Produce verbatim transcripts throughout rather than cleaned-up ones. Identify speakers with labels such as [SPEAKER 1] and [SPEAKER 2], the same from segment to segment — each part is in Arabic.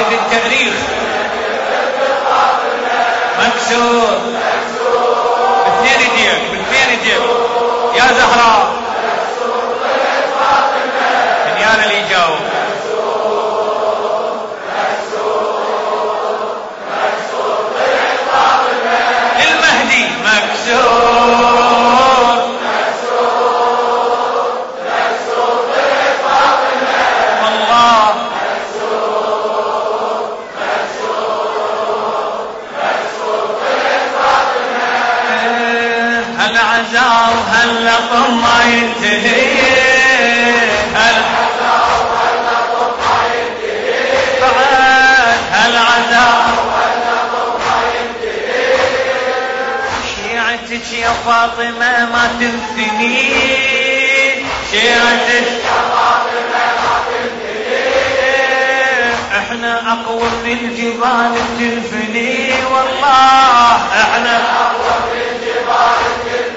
[SPEAKER 1] قائد التاريخ مكسور باثنين يديك باثنين يديك يا زهراء. دنيانا اللي يجاوب. المهدي مكسور العزاء وهلا طمع ينتهي. العزاء وهلا طمع ينتهي. بعد العزاء وهلا طمع ينتهي. شيعتك يا فاطمة ما تنثني. شيعتك يا فاطمة ما تنثني. احنا اقوى من الجبال تنفني. والله احنا اقوى من الجبال.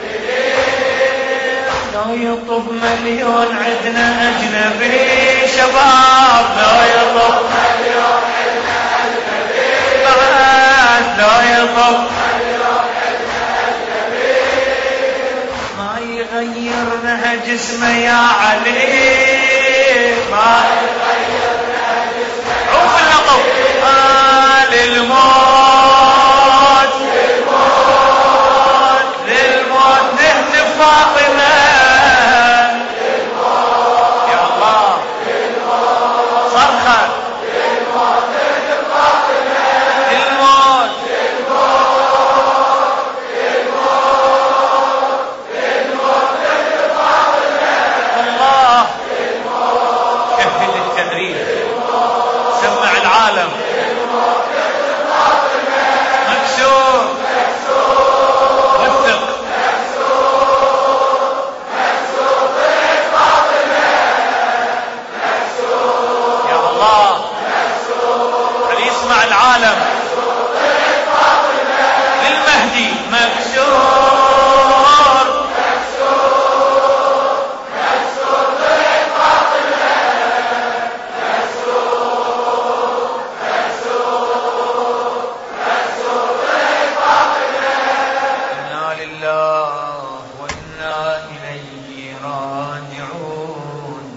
[SPEAKER 1] لو يطب مليون عدنا أجنبي شباب. لو يطب مليون عدنا أجنبي. بعد لو يطب مليون عدنا أجنبي. ما يغيرنا جسمه يا علي. ما يغيرنا جسمه. عوف اللطف. آه للموت للموت للموت نهتف فاطمة. للمهدي مكسور مكسور مكسور طريق فاطمة. مكسور مكسور مكسور طريق فاطمة. إنا لله وإنا إليه راجعون.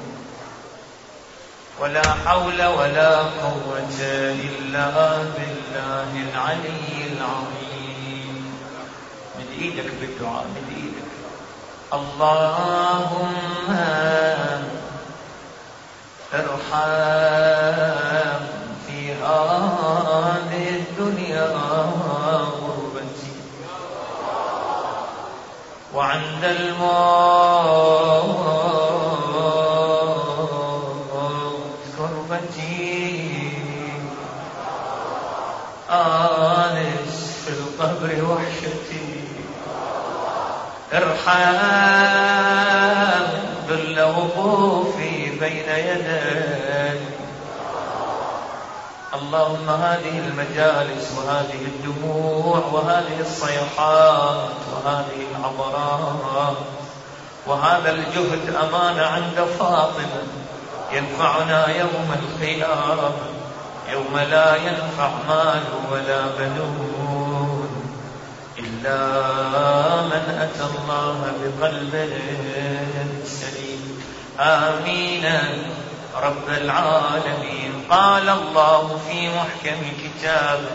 [SPEAKER 1] ولا حول ولا قوة إلا بالله العلي العظيم. من إيدك بالدعاء من إيدك. اللهم ارحم في هذه الدنيا غربتي وعند الموت كربتي. آنس في القبر وحشتي. ارحم ذل وقوفي بين يديك. اللهم هذه المجالس وهذه الدموع وهذه الصيحات وهذه العبرات وهذا الجهد أمانة عند فاطمة ينفعنا يوم القيامة، يوم لا ينفع مال ولا بنون إلا من أتى الله بقلب سليم. آمين رب العالمين. قال الله في محكم كتابه: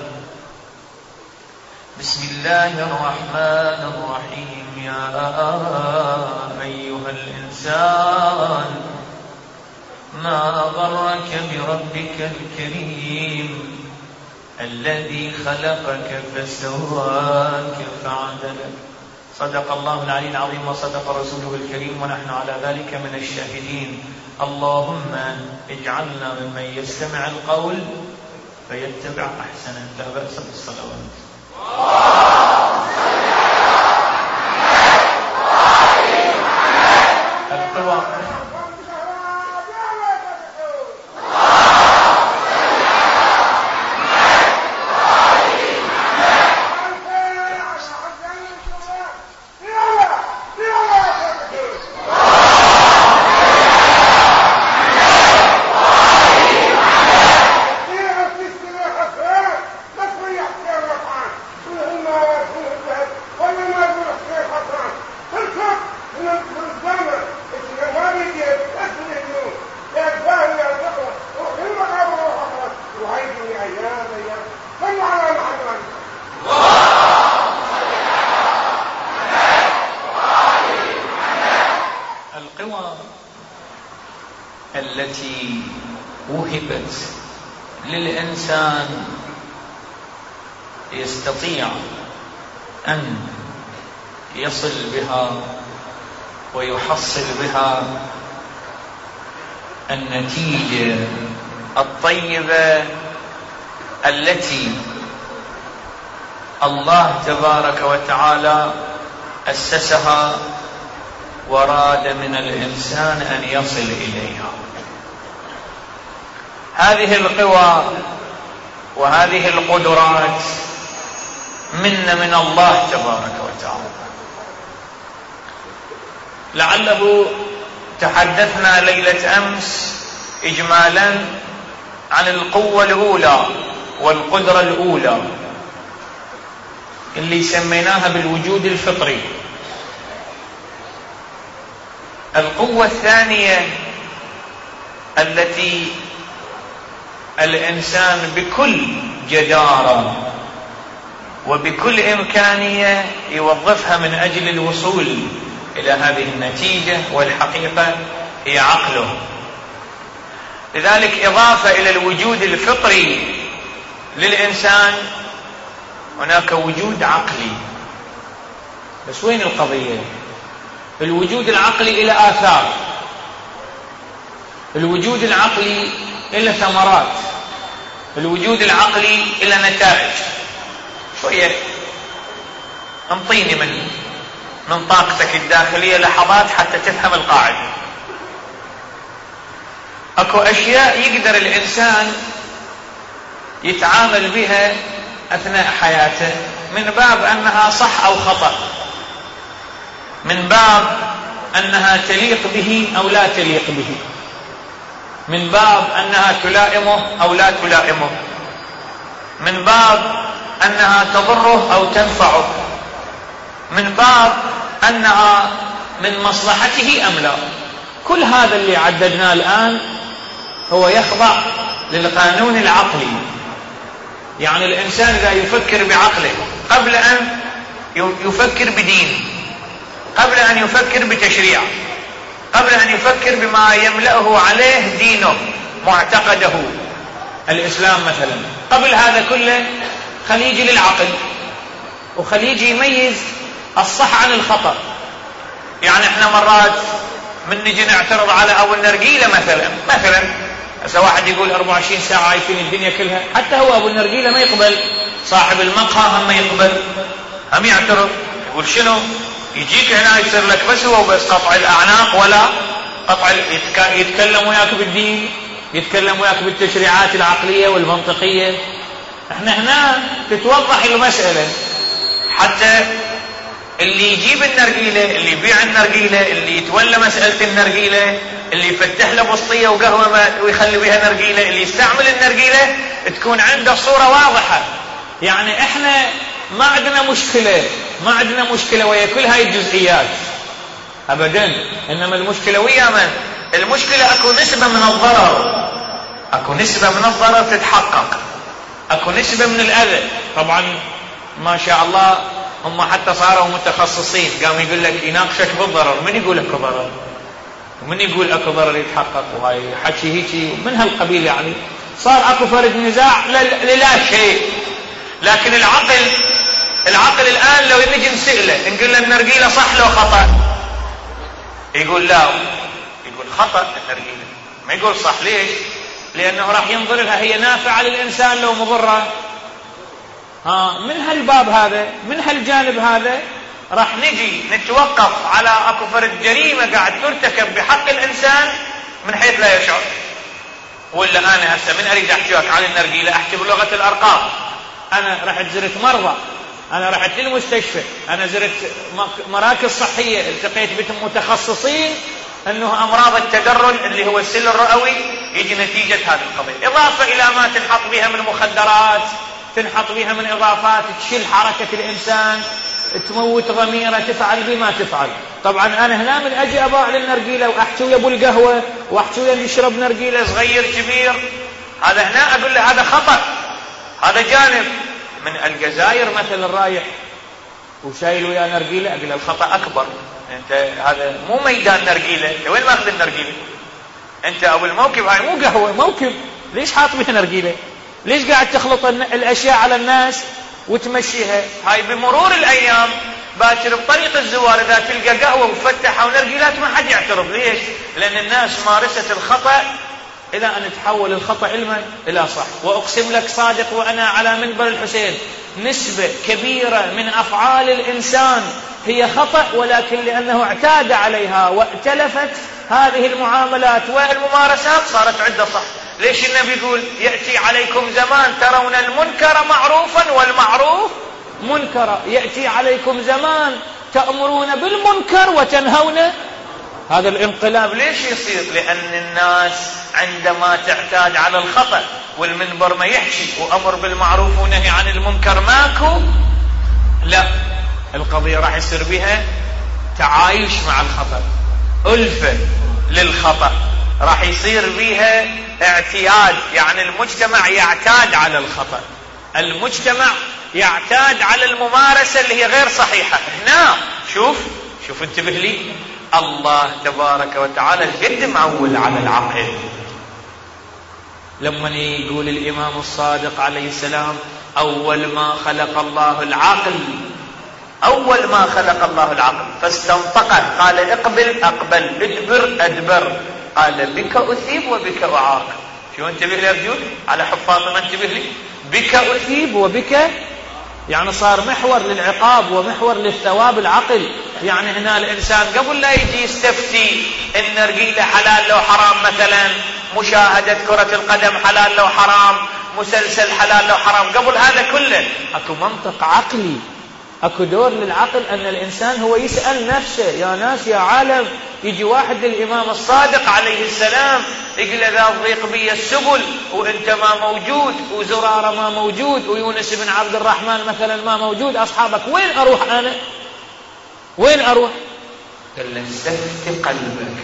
[SPEAKER 1] بسم الله الرحمن الرحيم. يا أيها الإنسان ما غرك بربك الكريم الذي خلقك فسواك فعدلك. صدق الله العلي العظيم وصدق رسوله الكريم ونحن على ذلك من الشاهدين. اللهم اجعلنا ممن يستمع القول فيتبع أحسنه. لا بأس بالصلوات. التي وهبت للإنسان يستطيع أن يصل بها ويحصل بها النتيجة الطيبة التي الله تبارك وتعالى أسسها وراد من الإنسان أن يصل إليها. هذه القوى وهذه القدرات من من الله تبارك وتعالى. لعله تحدثنا ليلة أمس إجمالا عن القوة الأولى والقدرة الأولى اللي سميناها بالوجود الفطري. القوة الثانية التي الإنسان بكل جدارة وبكل إمكانية يوظفها من أجل الوصول إلى هذه النتيجة والحقيقة هي عقله. لذلك إضافة إلى الوجود الفطري للإنسان هناك وجود عقلي. بس وين القضية؟ الوجود العقلي إلى آثار، الوجود العقلي إلى ثمرات، الوجود العقلي إلى نتائج. شوية انطيني من من طاقتك الداخلية لحظات حتى تفهم القاعدة. اكو اشياء يقدر الانسان يتعامل بها اثناء حياته من باب انها صح او خطأ، من باب انها تليق به او لا تليق به، من باب انها تلائمه او لا تلائمه، من باب انها تضره او تنفعه، من باب انها من مصلحته ام لا. كل هذا اللي عددناه الان هو يخضع للقانون العقلي. يعني الانسان اذا يفكر بعقله قبل ان يفكر بدين، قبل ان يفكر بتشريع، قبل ان يفكر بما يملأه عليه دينه معتقده الاسلام مثلا، قبل هذا كله خليه يجي للعقل وخليه يجي يميز الصح عن الخطأ. يعني احنا مرات من نجي نعترض على ابو النرجيله مثلا مثلا هسه واحد يقول أربعة وعشرين ساعه عايشين الدنيا كلها، حتى هو ابو النرجيله ما يقبل، صاحب المقهى هم يقبل، هم يعترض، يقول شنو يجيك هنا يصير لك بس هو بس قطع الاعناق ولا قطع يتكلم وياك بالدين، يتكلم وياك بالتشريعات العقليه والمنطقيه. احنا هنا تتوضح المساله، حتى اللي يجيب النرجيله، اللي يبيع النرجيله، اللي يتولى مساله النرجيله، اللي يفتح له بسطيه وقهوه ويخلي بها نرجيله، اللي يستعمل النرجيله تكون عنده صوره واضحه. يعني احنا ما عندنا مشكله، ما عندنا مشكله ويا كل هاي الجزئيات ابدا، انما المشكله ويا من؟ المشكله اكو نسبه من الضرر، اكو نسبه من الضرر تتحقق، اكو نسبه من الاذى. طبعا ما شاء الله هم حتى صاروا متخصصين، قام يقول لك يناقشك بالضرر، من يقول لك ضرر ومن يقول اكو ضرر يتحقق، وهاي حكي هيك من هالقبيل. يعني صار اكو فرد نزاع للا شيء. لكن العقل العقل الان لو نجي نسأله نقول له النرجيله صح لو خطأ، يقول لا، يقول خطأ النرجيله، ما يقول صح. ليش؟ لانه راح ينظر لها هي نافعه للانسان لو مضره. ها من هالباب هذا، من هالجانب هذا راح نجي نتوقف على اكو فرد جريمه قاعد ترتكب بحق الانسان من حيث لا يشعر. ولا انا هسه من اريد احكي لك عن النرجيله احكي بلغه الارقام. انا رحت زرت مرضى، انا رحت للمستشفى، انا زرت مراكز صحيه، التقيت بمتخصصين انه امراض التدرج اللي هو السل الرئوي يجي نتيجه هذه القضيه، اضافه الى ما تنحط بها من مخدرات، تنحط بها من اضافات تشل حركه الانسان، تموت ضميره، تفعل بما تفعل. طبعا انا هنا من اجي اباع للنرجيله واحكي ويا ابو القهوه واحكي ويا اللي يشرب نرجيله صغير كبير، هذا هنا اقول له هذا خطا، هذا جانب. من الجزائر مثلا رايح وشايل ويا نرجيله اقول له الخطا اكبر، انت هذا مو ميدان نرجيله، وين ماخذ النرجيله؟ انت ابو الموكب، هاي مو قهوة، موكب، ليش حاط بها نرجيلة؟ ليش قاعد تخلط الاشياء على الناس وتمشيها؟ هاي بمرور الايام باكر بطريق الزوار اذا تلقى قهوة مفتحة ونرجيلات ما حد يعترض. ليش؟ لان الناس مارست الخطأ الى ان تحول الخطأ علما الى صح. واقسم لك صادق وانا على منبر الحسين، نسبة كبيرة من افعال الانسان هي خطأ، ولكن لانه اعتاد عليها وائتلفت هذه المعاملات والممارسات صارت عنده صح. ليش النبي يقول يأتي عليكم زمان ترون المنكر معروفا والمعروف منكرا؟ يأتي عليكم زمان تأمرون بالمنكر وتنهون. هذا الانقلاب ليش يصير؟ لأن الناس عندما تعتاد على الخطأ والمنبر ما يحكي وأمر بالمعروف ونهي عن المنكر ماكو، لا، القضية راح يصير بها تعايش مع الخطأ، ألفة للخطأ، راح يصير بها اعتياد، يعني المجتمع يعتاد على الخطأ، المجتمع يعتاد على الممارسة اللي هي غير صحيحة. هنا شوف شوف انتبه لي، الله تبارك وتعالى قد معول على العقل. لما يقول الإمام الصادق عليه السلام أول ما خلق الله العقل، أول ما خلق الله العقل فاستنطقه، قال اقبل أقبل، ادبر أدبر، قال بك أثيب وبك أعاق. شو انتبه لي أرجوك على حب فاطمة، انتبه لي، بك أثيب وبك، يعني صار محور للعقاب ومحور للثواب العقل. يعني هنا الإنسان قبل لا يجي يستفتي النرجيلة حلال لو حرام، مثلا مشاهدة كرة القدم حلال لو حرام، مسلسل حلال لو حرام، قبل هذا كله أكو منطق عقلي، أكو دور للعقل أن الإنسان هو يسأل نفسه. يا ناس يا عالم، يجي واحد للإمام الصادق عليه السلام يقول له ضيق بي السبل وانت ما موجود، وزرارة ما موجود، ويونس بن عبد الرحمن مثلا ما موجود، أصحابك وين أروح أنا؟ وين أروح؟ قال له استفت قلبك.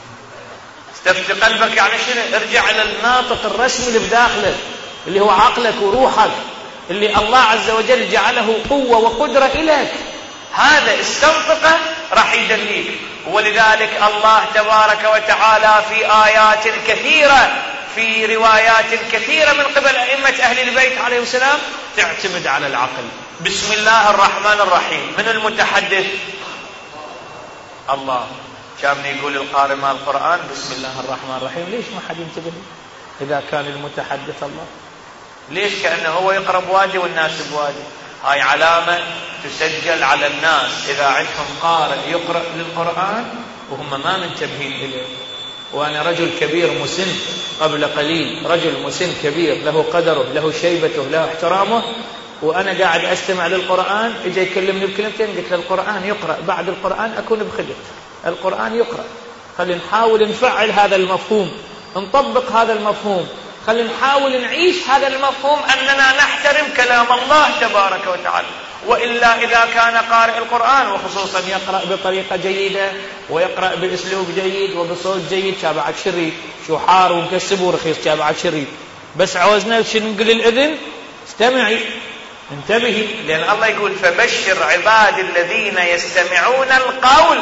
[SPEAKER 1] استفت قلبك يعني شنو؟ ارجع إلى الناطق الرسمي اللي بداخلك اللي هو عقلك وروحك، اللي الله عز وجل جعله قوة وقدرة إليك، هذا استنطقه راح يدليك. ولذلك الله تبارك وتعالى في آيات كثيرة، في روايات كثيرة من قبل أئمة أهل البيت عليهم السلام تعتمد على العقل. بسم الله الرحمن الرحيم، من المتحدث؟ الله. كان يقول القارئ مع القرآن بسم الله الرحمن الرحيم، ليش ما حد ينتبه إذا كان المتحدث الله؟ ليش؟ كأنه هو يقرأ بوادي والناس بوادي. هاي علامة تسجل على الناس إذا عندهم قارئ يقرأ للقرآن وهم ما منتبهين إليه. وأنا رجل كبير مسن قبل قليل، رجل مسن كبير له قدره له شيبته له احترامه، وأنا قاعد أستمع للقرآن، إجا يكلمني بكلمتين، قلت له القرآن يقرأ، بعد القرآن أكون بخدمة، القرآن يقرأ، خلينا نحاول نفعل هذا المفهوم، نطبق هذا المفهوم، خلينا نحاول نعيش هذا المفهوم أننا نحترم كلام الله تبارك وتعالى. وإلا إذا كان قارئ القرآن وخصوصا يقرأ بطريقة جيدة ويقرأ بأسلوب جيد وبصوت جيد، شابعك شريط، شو حار ومكسب ورخيص، شابعك شريط، بس عوزنا شنو نقول الأذن؟ استمعي، انتبهي، لأن الله يقول فبشر عباد الذين يستمعون القول.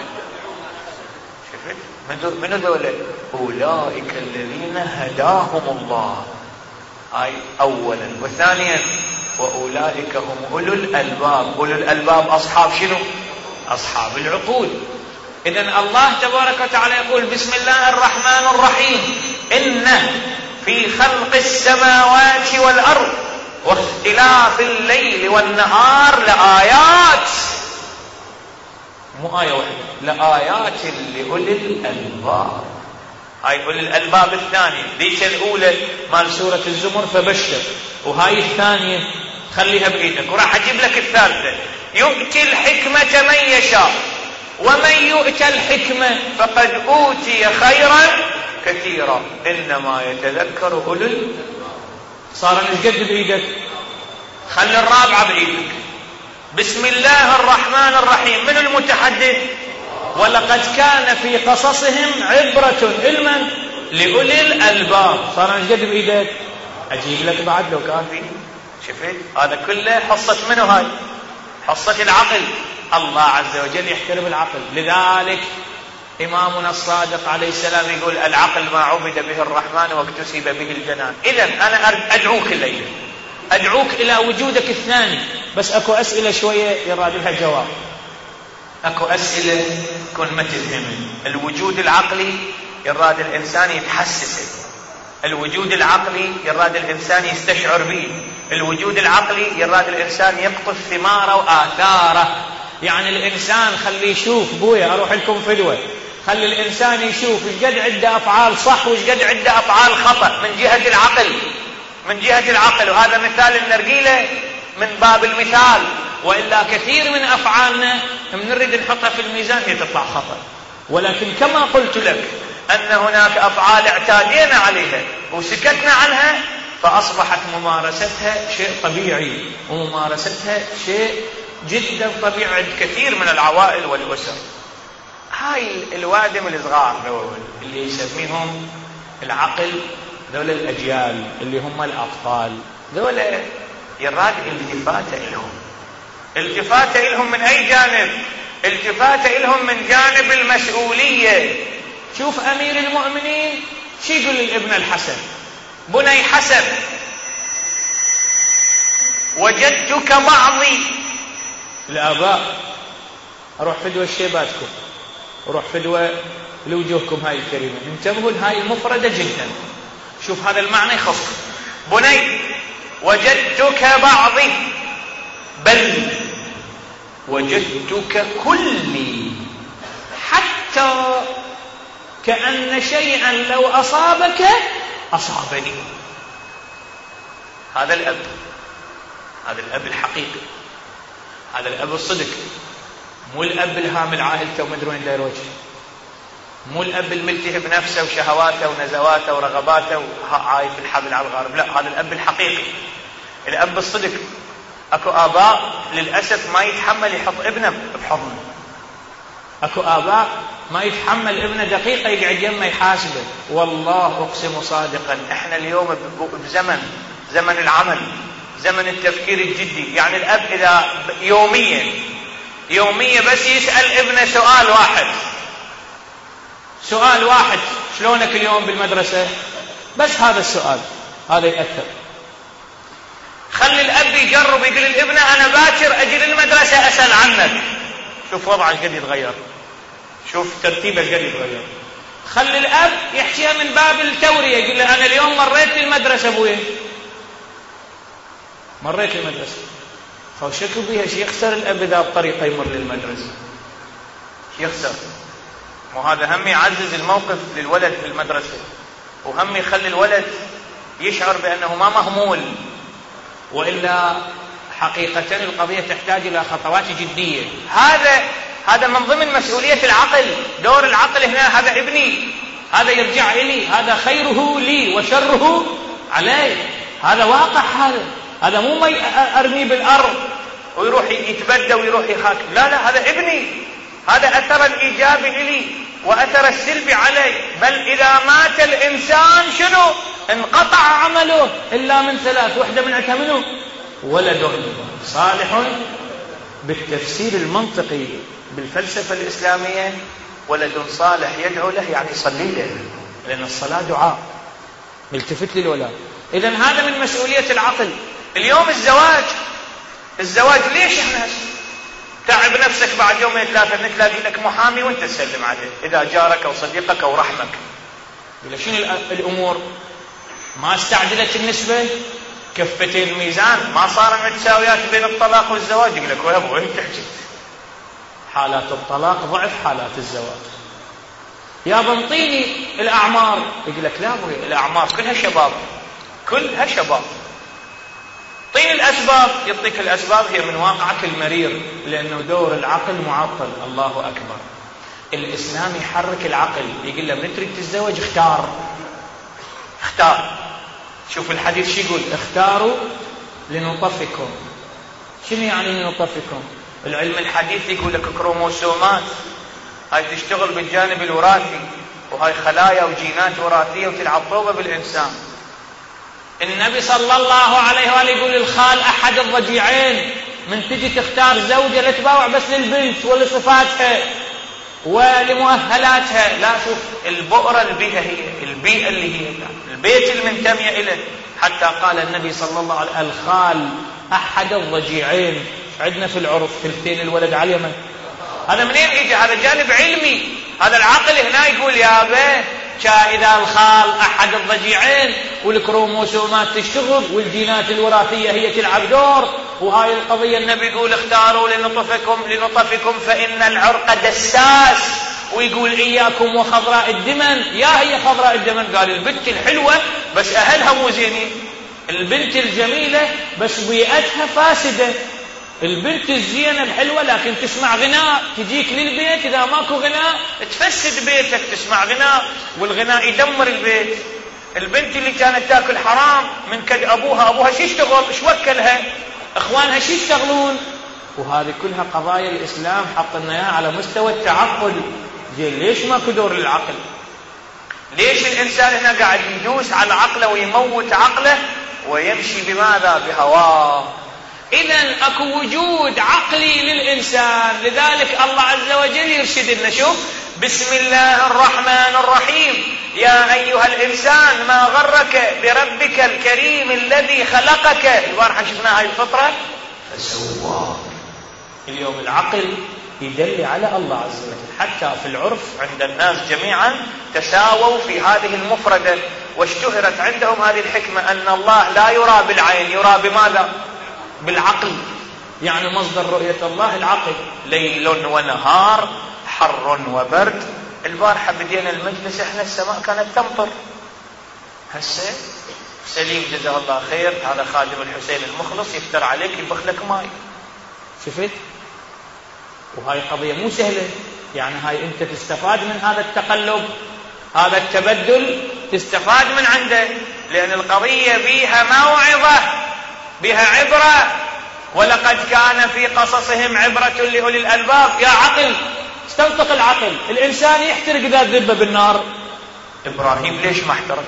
[SPEAKER 1] شفت من هذول؟ أولئك الذين هداهم الله، هاي أولا. وثانيا وأولئك هم أولو الألباب. أولو الألباب أصحاب شنو؟ أصحاب العقول. إذن الله تبارك وتعالى يقول بسم الله الرحمن الرحيم إن في خلق السماوات والأرض واختلاف الليل والنهار لآيات، مو آية واحدة، لآيات لأولي الألباب. هاي أولي الألباب الثانية، ليش الأولى مال سورة الزمر فبشر، وهاي الثانية خليها بإيدك، وراح أجيب لك الثالثة. يؤتي الحكمة من يشاء ومن يؤتى الحكمة فقد أوتي خيرا كثيرا إنما يتذكر أولو. صار نجد بإيدك، خلي الرابعة بإيدك. بسم الله الرحمن الرحيم، من المتحدث؟ ولقد كان في قصصهم عبرة علما لأولي الألباب. صار نجد بإيدك، أجيب لك بعد لو كان فيه. شفت هذا كله حصة منه؟ هاي حصة العقل. الله عز وجل يحترم العقل، لذلك إمامنا الصادق عليه السلام يقول العقل ما عبد به الرحمن واكتسب به الجنان. إذن أنا أدعوك الليلة، أدعوك إلى وجودك الثاني. بس أكو أسئلة شوية يراد لها جواب، أكو أسئلة كن ما تفهمي. الوجود العقلي يراد الإنسان يتحسسه، الوجود العقلي يراد الإنسان يستشعر به، الوجود العقلي يراد الإنسان يقطف ثماره وآثاره. يعني الإنسان خلي يشوف، بويا أروح لكم فدوة، خلي الإنسان يشوف إيش قد عنده أفعال صح وإيش قد عنده أفعال خطأ من جهة العقل، من جهة العقل. وهذا مثال النرجيلة من باب المثال، وإلا كثير من أفعالنا من نريد نحطها في الميزان هي تطلع خطأ. ولكن كما قلت لك أن هناك أفعال اعتادينا عليها وسكتنا عنها، فأصبحت ممارستها شيء طبيعي، وممارستها شيء جدا طبيعي عند كثير من العوائل والأسر. هاي الوادم الصغار دول اللي يسميهم العقل، دول الأجيال اللي هم الأطفال، دول يراد التفاتة لهم. التفاتة لهم من أي جانب؟ التفاتة لهم من جانب المسؤولية. شوف أمير المؤمنين شو يقول للابن الحسن؟ بني حسن وجدتك بعضي. الآباء أروح فدوة شيباتكم، أروح فدوة لوجوهكم هاي الكريمة، انتبهوا لهاي المفردة جدا. شوف هذا المعنى يخص بني وجدتك بعضي بل وجدتك كلي، حتى كأن شيئا لو أصابك أصابني. هذا الأب، هذا الأب الحقيقي، هذا الأب الصدق، مو الأب الهامل عائلته ومدري وين لا يروح، مو الأب الملتهي بنفسه وشهواته ونزواته ورغباته وعايف الحبل على الغارب. لا، هذا الأب الحقيقي، الأب الصدق. أكو آباء للأسف ما يتحمل يحط ابنه بحضنه، أكو آباء ما يتحمل ابنه دقيقة يقعد يمه يحاسبه. والله أقسم صادقا إحنا اليوم بزمن زمن العمل، زمن التفكير الجدي. يعني الأب إذا يوميا يوميا بس يسأل ابنه سؤال واحد، سؤال واحد، شلونك اليوم بالمدرسة؟ بس هذا السؤال هذا يأثر. خلي الأب يجرب يقول لابنه أنا باكر أجي للمدرسة أسأل عنك. شوف وضعه قد يتغير، شوف ترتيبه قد يتغير. خلي الأب يحكيها من باب التورية، يقول له أنا اليوم مريت للمدرسة أبوي، مريت للمدرسة. فشكوا بيها شي يخسر الأب إذا بطريقة يمر للمدرسة، يخسر. وهذا هم يعزز الموقف للولد في المدرسة، وهم يخلي الولد يشعر بأنه ما مهمول. وإلا حقيقة القضية تحتاج إلى خطوات جدية. هذا هذا من ضمن مسؤولية العقل، دور العقل هنا. هذا ابني، هذا يرجع إلي، هذا خيره لي وشره علي، هذا واقع. هذا هذا مو ما أرميه بالأرض ويروح يتبدى ويروح يخاك. لا لا، هذا ابني، هذا أثر الإيجابي إلي وأثر السلبي علي. بل إذا مات الإنسان شنو؟ انقطع عمله إلا من ثلاث. وحدة منها منه ولد صالح، بالتفسير المنطقي بالفلسفة الإسلامية ولد صالح يدعو له، يعني يصلي له، لأن الصلاة دعاء، التفت للولاد. إذن هذا من مسؤولية العقل. اليوم الزواج، الزواج ليش احنا تعب نفسك بعد يومين ثلاثة تلاقي لك محامي وانت تسلم عليه إذا جارك أو صديقك أو رحمك. يقول شنو الأمور؟ ما استعدلت النسبة، كفتين الميزان، ما صار متساويات بين الطلاق والزواج. يقول لك يا ابو وين تحكي؟ حالات الطلاق ضعف حالات الزواج. يا بنطيني الأعمار، يقول لك لا ابوي الأعمار كلها شباب، كلها شباب. طين الأسباب، يعطيك الأسباب هي من واقعك المرير، لأنه دور العقل معطل. الله أكبر. الإسلام يحرك العقل، يقول له من تريد تتزوج اختار، اختار. شوف الحديث شو يقول؟ اختاروا لنطفكم. شنو يعني لنطفكم؟ العلم الحديث يقول لك كروموسومات هاي تشتغل بالجانب الوراثي، وهاي خلايا وجينات وراثية وتلعب طوبة بالإنسان. النبي صلى الله عليه وآله يقول الخال أحد الضجيعين، من تجي تختار زوجة لا تباوع بس للبنت ولصفاتها، ولمؤهلاتها. لا شوف البؤرة البيئة هي البيئة اللي هي البيت المنتمية إليه. حتى قال النبي صلى الله عليه وسلم الخال أحد الضجيعين. عندنا في العرف ثلثين الولد على اليمن. هذا منين يجي؟ هذا جانب علمي. هذا العقل هنا يقول يا أبا إذا الخال أحد الضجيعين والكروموسومات تشتغل والجينات الوراثية هي تلعب دور، وهاي القضية النبي يقول اختاروا لنطفكم لنطفكم فإن العرق دساس، ويقول إياكم وخضراء الدمن. يا هي خضراء الدمن؟ قال البنت الحلوة بس أهلها مو زينين، البنت الجميلة بس بيئتها فاسدة، البنت الزينة الحلوة لكن تسمع غناء تجيك للبيت، إذا ماكو غناء تفسد بيتك، تسمع غناء والغناء يدمر البيت. البنت اللي كانت تاكل حرام من كد أبوها، أبوها شو يشتغل؟ ايش وكلها؟ إخوانها شو يشتغلون؟ وهذه كلها قضايا الإسلام حط لنا اياها على مستوى التعقل. زين ليش ماكو دور للعقل؟ ليش الإنسان هنا قاعد يدوس على عقله ويموت عقله ويمشي بماذا؟ بهواه. إذن أكو وجود عقلي للإنسان، لذلك الله عز وجل يرشدنا. شوف بسم الله الرحمن الرحيم يا أيها الإنسان ما غرك بربك الكريم الذي خلقك. البارحة شفنا هاي الفطرة فسواك. اليوم العقل يدل على الله عز وجل. حتى في العرف عند الناس جميعا تساووا في هذه المفردة، واشتهرت عندهم هذه الحكمة أن الله لا يرى بالعين، يرى بماذا؟ بالعقل. يعني مصدر رؤية الله العقل. ليل ونهار، حر وبرد. البارحة بدينا المجلس احنا السماء كانت تمطر، هسه سليم جزاه الله خير هذا خادم الحسين المخلص يفتر عليك يبخ لك ماي. شفت؟ وهاي قضية مو سهلة. يعني هاي انت تستفاد من هذا التقلب، هذا التبدل تستفاد من عنده، لأن القضية بيها موعظة بها عبرة. ولقد كان في قصصهم عبرة لأولي الألباب. يا عقل استنطق العقل. الإنسان يحترق إذا ذبه بالنار، إبراهيم ليش ما احترق؟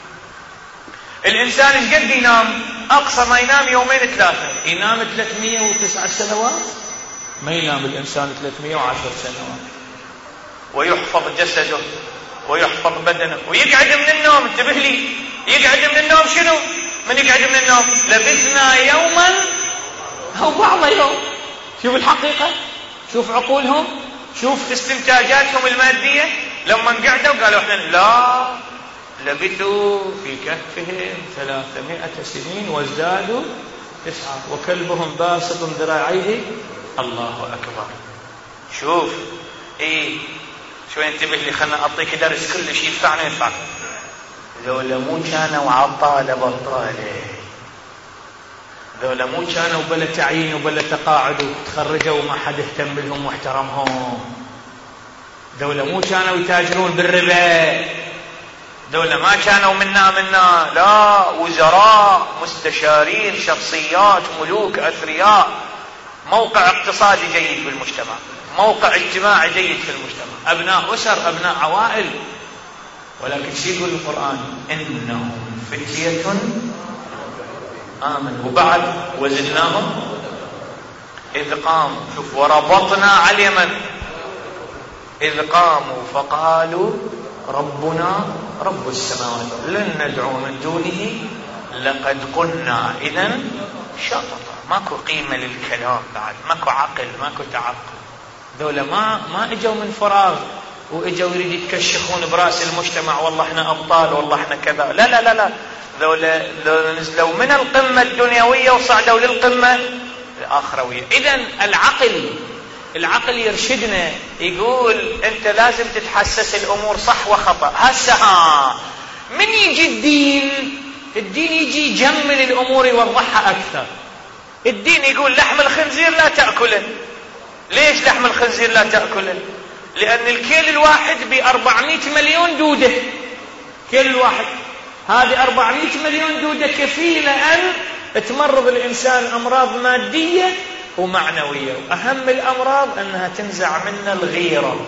[SPEAKER 1] الإنسان ايش قد ينام؟ أقصى ما ينام يومين ثلاثة. ينام ثلاثمية وتسعة سنوات؟ ما ينام الإنسان ثلاثمية وعشر سنوات. ويحفظ جسده ويحفظ بدنه ويقعد من النوم. انتبه لي، يقعد من النوم شنو؟ من يقعد من النوم؟ لبثنا يوما أو بعض يوم. شوف الحقيقة، شوف عقولهم، شوف استنتاجاتهم المادية. لما قعدوا قالوا احنا لا لبثوا في كهفهم ثلاثمائة سنين وازدادوا تسعة وكلبهم باسط ذراعيه. الله أكبر. شوف ايه شو انتبه لي، خلنا أعطيك درس كل شيء ينفعنا ينفعك. ذولا مو كانوا عطالة بطالة، ذولا مو كانوا بلا تعيين وبلا تقاعد وتخرجوا وما حد اهتم بهم واحترمهم، ذولا مو كانوا يتاجرون بالربا، ذولا ما كانوا منا منا، لا، وزراء مستشارين شخصيات ملوك أثرياء، موقع اقتصادي جيد في المجتمع، موقع اجتماعي جيد في المجتمع، أبناء أسر، أبناء عوائل. ولكن شو يقول القرآن؟ إنهم فتية آمنوا وبعد وزدناهم إذ قاموا. شوف وربطنا على اليمن إذ قاموا فقالوا ربنا رب السماوات لن ندعو من دونه لقد قلنا إذن شططا. ماكو قيمة للكلام بعد، ماكو عقل، ماكو تعقل. ذولا ما ما اجوا من فراغ واجوا يريد يتكشخون براس المجتمع والله احنا ابطال والله احنا كذا. لا لا لا لا، ذولا نزلوا من القمة الدنيوية وصعدوا للقمة الآخروية. إذن العقل العقل يرشدنا، يقول انت لازم تتحسس الامور صح وخطأ. هسه ها من يجي الدين، الدين يجي يجمل الامور يوضحها اكثر. الدين يقول لحم الخنزير لا تأكله. ليش لحم الخنزير لا تأكله؟ لأن الكيل الواحد بأربعمائة مليون دودة، كيل الواحد هذه أربعمائة مليون دودة كفيلة أن تمرض الإنسان أمراض مادية ومعنوية، وأهم الأمراض أنها تنزع منا الغيرة.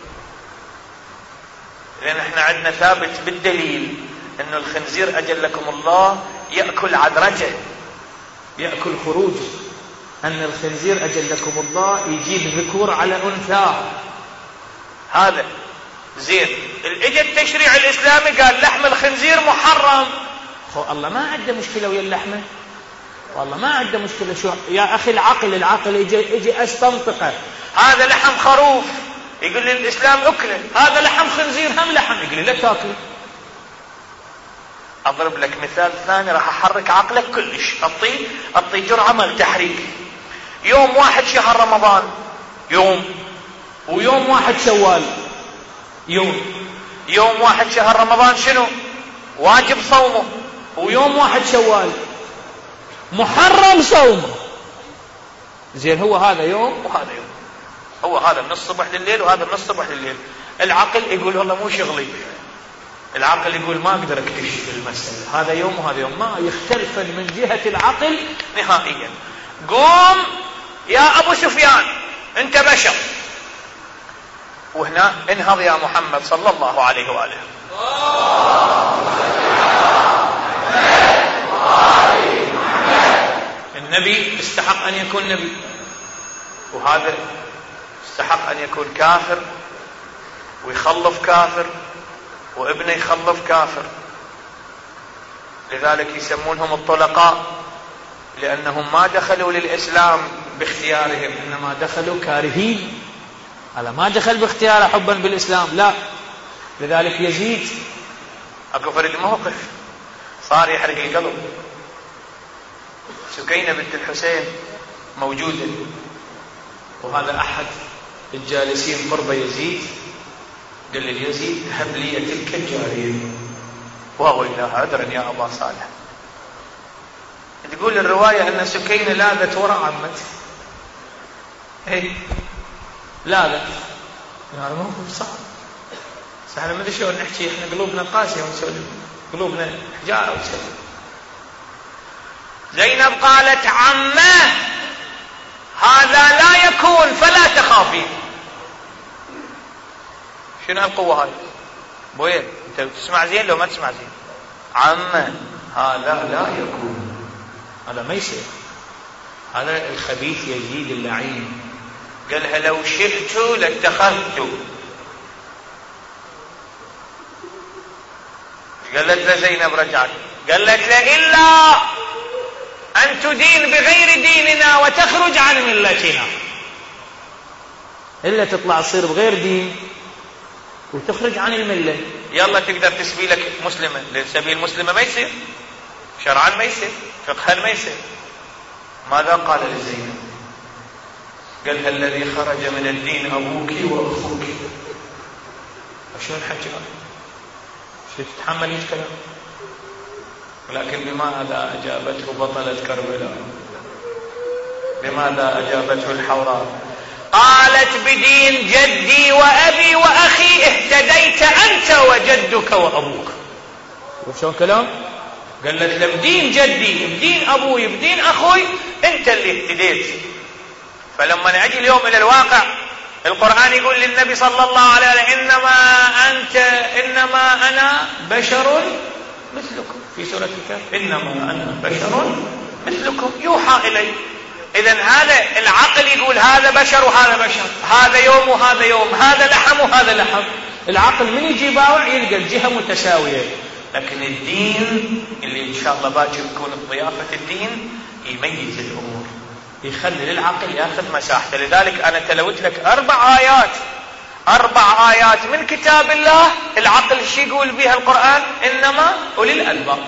[SPEAKER 1] لأن احنا عندنا ثابت بالدليل أن الخنزير أجلكم الله يأكل عذرته، يأكل خروجه، أن الخنزير أجلكم الله يجيب ذكور على أنثى. هذا زين. اجى التشريع الاسلامي قال لحم الخنزير محرم. خو الله ما عنده مشكله ويا اللحمه، والله ما عنده مشكله. شو يا اخي العقل العقل اجي اجي استنطقه. هذا لحم خروف، يقول لي الاسلام اكله. هذا لحم خنزير هم لحم، يقول لي لا تاكله. اضرب لك مثال ثاني راح احرك عقلك كلش. اعطي اعطي جرعه مال تحريك. يوم واحد شهر رمضان يوم، ويوم واحد شوال يوم. يوم واحد شهر رمضان شنو واجب صومه، ويوم واحد شوال محرم صومه. زين هو هذا يوم وهذا يوم، هو هذا من الصبح لليل وهذا من الصبح لليل. العقل يقول والله مو شغلي، العقل يقول ما اقدر اكتشف المسألة، هذا يوم وهذا يوم، ما يختلفن من جهة العقل نهائيا. قوم يا ابو سفيان انت بشر، وهنا انهض يا محمد صلى الله عليه وآله. النبي استحق ان يكون نبي، وهذا استحق ان يكون كافر ويخلف كافر، وابنه يخلف كافر. لذلك يسمونهم الطلقاء، لأنهم ما دخلوا للإسلام باختيارهم، إنما دخلوا كارهين. هذا ما دخل باختياره حبا بالإسلام، لا. لذلك يزيد أكو فرد موقف صار يحرق القلب. سكينة بنت الحسين موجودة، وهذا أحد الجالسين قرب يزيد قال لي يزيد هب لي تلك الجارية. وويلها أدرا يا أبا صالح. تقول الرواية أن سكينة لاذت وراء عمته. ايه لاذت، يعني موقف صعب. احنا ما ادري شلون نحكي، احنا قلوبنا قاسية ونسولف، قلوبنا حجارة وسولف. زينب قالت عمه هذا لا يكون فلا تخافين. شنو هالقوة هاي؟ بوين انت تسمع زين لو ما تسمع زين؟ عمه هذا لا يكون، هذا ما يصير، هذا الخبيث يزيد اللعين. قالها لو شئت لاتخذت. قالت له زينب رجعت، قالت له إلا أن تدين بغير ديننا وتخرج عن ملتنا. إلا تطلع تصير بغير دين وتخرج عن الملة. يلا تقدر تسبي لك مسلمة، لسبيل مسلمة ما يصير، شرعا ما يصير، فقها ما يصير. ماذا قال لزينب؟ قالها الذي خرج من الدين أبوك وأخوك. شلون حكي؟ شو تتحمل الكلام؟ ولكن بماذا أجابته بطلة كربلاء؟ بماذا أجابته الحوراء؟ قالت بدين جدي وأبي وأخي اهتديت أنت وجدك وأبوك. وشون كلام؟ قالت له بدين جدي، بدين أبوي، بدين أخوي، أنت اللي اهتديت. فلما نجي اليوم إلى الواقع، القرآن يقول للنبي صلى الله عليه وسلم إنما أنت إنما أنا بشر مثلكم، في سورة الكهف إنما أنا بشر مثلكم يوحى إلي. إذن هذا العقل يقول هذا بشر وهذا بشر، هذا يوم وهذا يوم، هذا لحم وهذا لحم. العقل من يجي باوع يلقى الجهة متساوية. لكن الدين اللي إن شاء الله باكر يكون ضيافة الدين يميز الأمور، يخلي للعقل ياخذ مساحته. لذلك أنا تلوت لك أربع آيات أربع آيات من كتاب الله. العقل شو يقول بها القرآن؟ إنما أولي الألباب،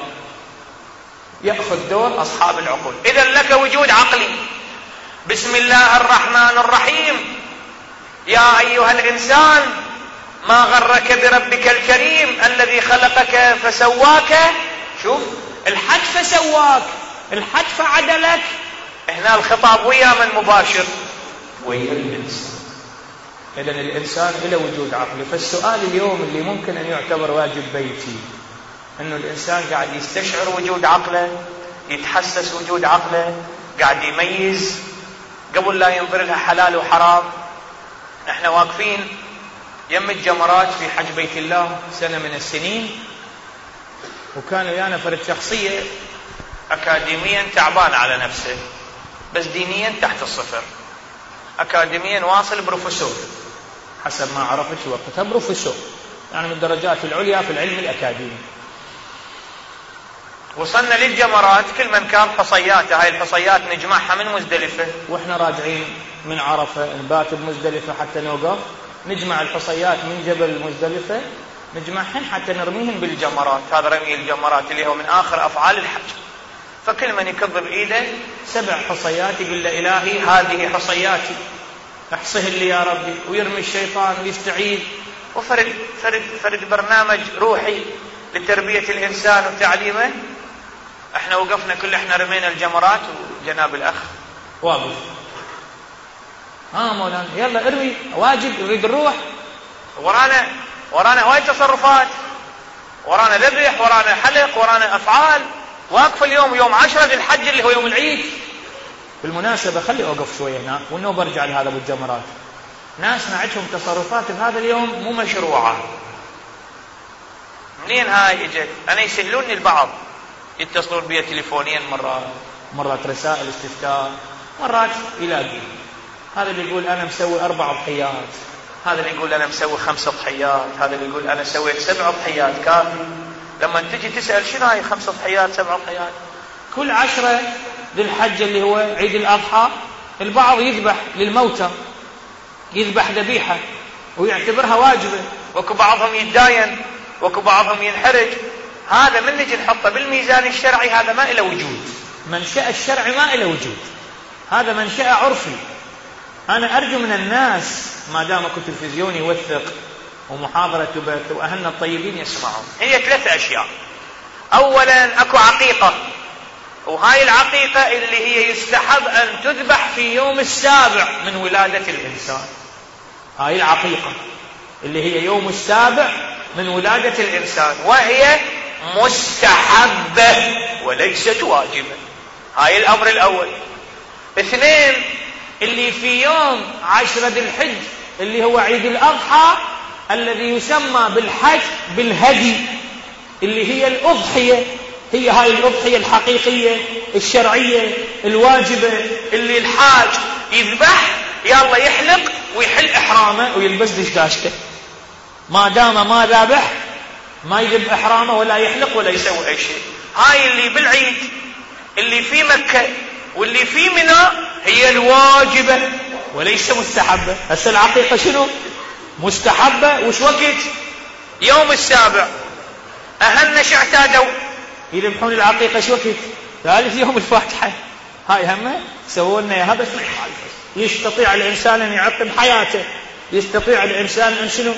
[SPEAKER 1] يأخذ دور أصحاب العقول. إذن لك وجود عقلي. بسم الله الرحمن الرحيم. يا أيها الإنسان ما غرك بربك الكريم الذي خلقك فسواك. شوف الحد فسواك، الحد فعدلك. هنا الخطاب ويا من مباشر؟ ويا الإنسان. إذن الإنسان إلى وجود عقلي. فالسؤال اليوم اللي ممكن أن يعتبر واجب بيتي، أنه الإنسان قاعد يستشعر وجود عقله، يتحسس وجود عقله، قاعد يميز قبل لا ينظر لها حلال وحرام. احنا واقفين يم الجمرات في حج بيت الله سنة من السنين، وكان ويانا فرد شخصية أكاديميا تعبان على نفسه، بس دينيا تحت الصفر. أكاديميا واصل بروفيسور، حسب ما عرفت وقتها بروفيسور، يعني من الدرجات العليا في العلم الأكاديمي.
[SPEAKER 2] وصلنا للجمرات، كل من كان حصياته، هاي الحصيات نجمعها من مزدلفة،
[SPEAKER 1] واحنا راجعين من عرفة نبات بمزدلفة حتى نوقف، نجمع الحصيات من جبل مزدلفة نجمعهن حتى نرميهن بالجمرات.
[SPEAKER 2] هذا رمي الجمرات اللي هو من آخر أفعال الحج. فكل من يكذب إيده
[SPEAKER 1] سبع حصيات يقول له إلهي هذه حصياتي احصه لي يا ربي، ويرمي الشيطان ويستعيذ.
[SPEAKER 2] وفرد فرد فرد برنامج روحي لتربية الإنسان وتعليمه. احنا وقفنا كل احنا رمينا الجمرات وجناب الأخ
[SPEAKER 1] واقف، ها مولانا يلا ارمي واجب يريد الروح.
[SPEAKER 2] ورانا ورانا هواي تصرفات، ورانا ذبح، ورانا حلق، ورانا أفعال. واقف اليوم يوم عشرة ذي الحج اللي هو يوم العيد.
[SPEAKER 1] بالمناسبة خلي أوقف شوية هناك وإنه برجع لهذا أبو الجمرات. ناس عندهم تصرفات بهذا اليوم مو مشروعة.
[SPEAKER 2] منين هاي اجت؟ أنا يسهلوني البعض، يتصلون بي تليفونيا مرات،
[SPEAKER 1] مرات رسائل استفتاء، مرات يلاقي هذا اللي يقول أنا مسوي أربع ضحيات،
[SPEAKER 2] هذا اللي يقول أنا مسوي خمس ضحيات، هذا اللي يقول أنا سويت سبع ضحيات كافي. لما تجي تسأل شنو هاي خمس ضحيات سبع ضحيات؟
[SPEAKER 1] كل عشرة ذي الحج اللي هو عيد الأضحى البعض يذبح للموتى، يذبح ذبيحة ويعتبرها واجبة،
[SPEAKER 2] وكو بعضهم يتداين، وكو بعضهم ينحرج. هذا من نجي نحطه بالميزان الشرعي هذا ما إله وجود.
[SPEAKER 1] منشأ الشرعي ما إله وجود، هذا منشأ عرفي. أنا أرجو من الناس ما دام اكو تلفزيون يوثق ومحاضرة تبث وأهلنا الطيبين يسمعون.
[SPEAKER 2] هي ثلاث أشياء. أولا أكو عقيقة، وهاي العقيقة اللي هي يستحب أن تذبح في يوم السابع من ولادة الإنسان.
[SPEAKER 1] هاي العقيقة اللي هي يوم السابع من ولادة الإنسان،
[SPEAKER 2] وهي مستحبة وليست واجبة. هاي الأمر الأول. اثنين،
[SPEAKER 1] اللي في يوم عشرة ذي الحج اللي هو عيد الأضحى الذي يسمى بالحج بالهدي، اللي هي الأضحية، هي هاي الأضحية الحقيقية الشرعية الواجبة اللي الحاج يذبح يلا يحلق ويحل إحرامه ويلبس دشداشته، ما دام ما ذابح ما يذب إحرامه ولا يحلق ولا يسوي أي شيء.
[SPEAKER 2] هاي اللي بالعيد اللي في مكة واللي في منى هي الواجبة
[SPEAKER 1] وليس مستحبة. هسه العقيقة شنو؟ مستحبة. وش وقت؟
[SPEAKER 2] يوم السابع. أهلنا شو اعتادوا
[SPEAKER 1] يذبحون العقيقة شو وقت؟ ثالث يوم الفاتحة. هاي همه سووا لنا اياها بس ما يخالف. يستطيع الإنسان أن يعق بحياته، يستطيع الإنسان أن شنو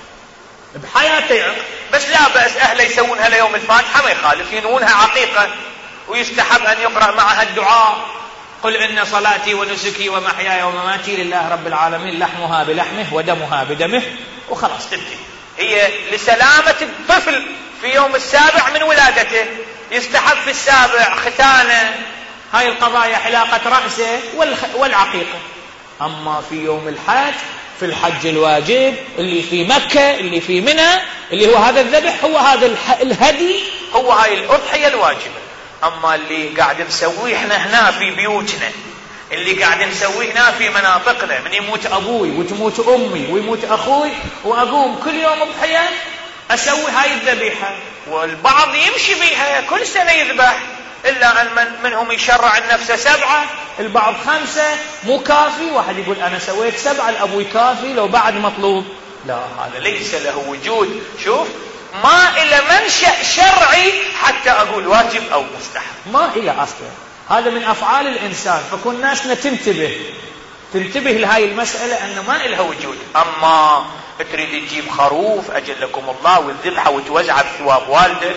[SPEAKER 1] بحياته يعق،
[SPEAKER 2] بس لا بأس. أهله يسوونها ليوم الفاتحة ما يخالف، ينونها عقيقة، ويستحب أن يقرأ معها الدعاء قل إن صلاتي ونسكي ومحياي ومماتي لله رب العالمين لحمها بلحمه ودمها بدمه، وخلاص تنتهي. هي لسلامة الطفل في يوم السابع من ولادته. يستحب في السابع ختانه،
[SPEAKER 1] هاي القضايا حلاقة رأسه والعقيقة. أما في يوم الحج في الحج الواجب اللي في مكة اللي في منى اللي هو هذا الذبح هو هذا الهدي،
[SPEAKER 2] هو هاي الأضحية الواجبة. أما اللي قاعد نسويه احنا هنا في بيوتنا، اللي قاعد نسويه هنا في مناطقنا، من يموت أبوي وتموت أمي ويموت أخوي وأقوم كل يوم أضحية أسوي هاي الذبيحة، والبعض يمشي بيها كل سنة يذبح، إلا أن من منهم يشرع النفس سبعة،
[SPEAKER 1] البعض خمسة مو كافي. واحد يقول أنا سويت سبعة الأبوي كافي لو بعد مطلوب.
[SPEAKER 2] لا، هذا ليس له وجود. شوف، ما إلى منشأ شرعي حتى أقول واجب أو مستحب،
[SPEAKER 1] ما إلى أصلا. هذا من أفعال الإنسان، فكون ناسنا تنتبه تنتبه لهاي المسألة أنه ما إلها وجود.
[SPEAKER 2] أما تريد تجيب خروف أجلكم الله والذبحة وتوزع بثواب والدك،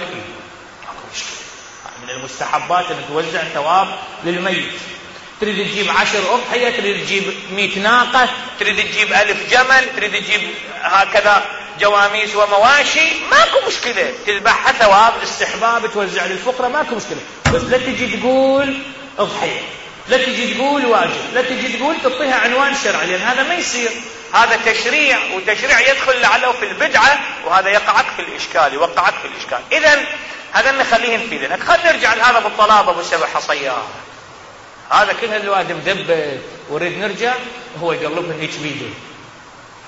[SPEAKER 1] من المستحبات أن توزع ثواب للميت. تريد تجيب عشر أضحية، تريد تجيب مئة ناقة،
[SPEAKER 2] تريد تجيب ألف جمل، تريد تجيب هكذا جواميس ومواشي، ماكو مشكلة،
[SPEAKER 1] تذبحها ثواب استحباب توزع للفقراء، ماكو مشكلة. بس لا تجي تقول أضحية، لا تجي تقول واجب، لا تجي تقول تعطيها عنوان شرعي، لأن هذا ما يصير.
[SPEAKER 2] هذا تشريع، وتشريع يدخل لعله في البدعة، وهذا يقعك في الإشكال، يوقعك في الإشكال. إذن هذا نخليه في ذلك. خلينا نرجع لهذا بالطلاب أبو سبع حصيات،
[SPEAKER 1] هذا كل هالواد مدبت وريد نرجع وهو يقلبهم هيك بيده.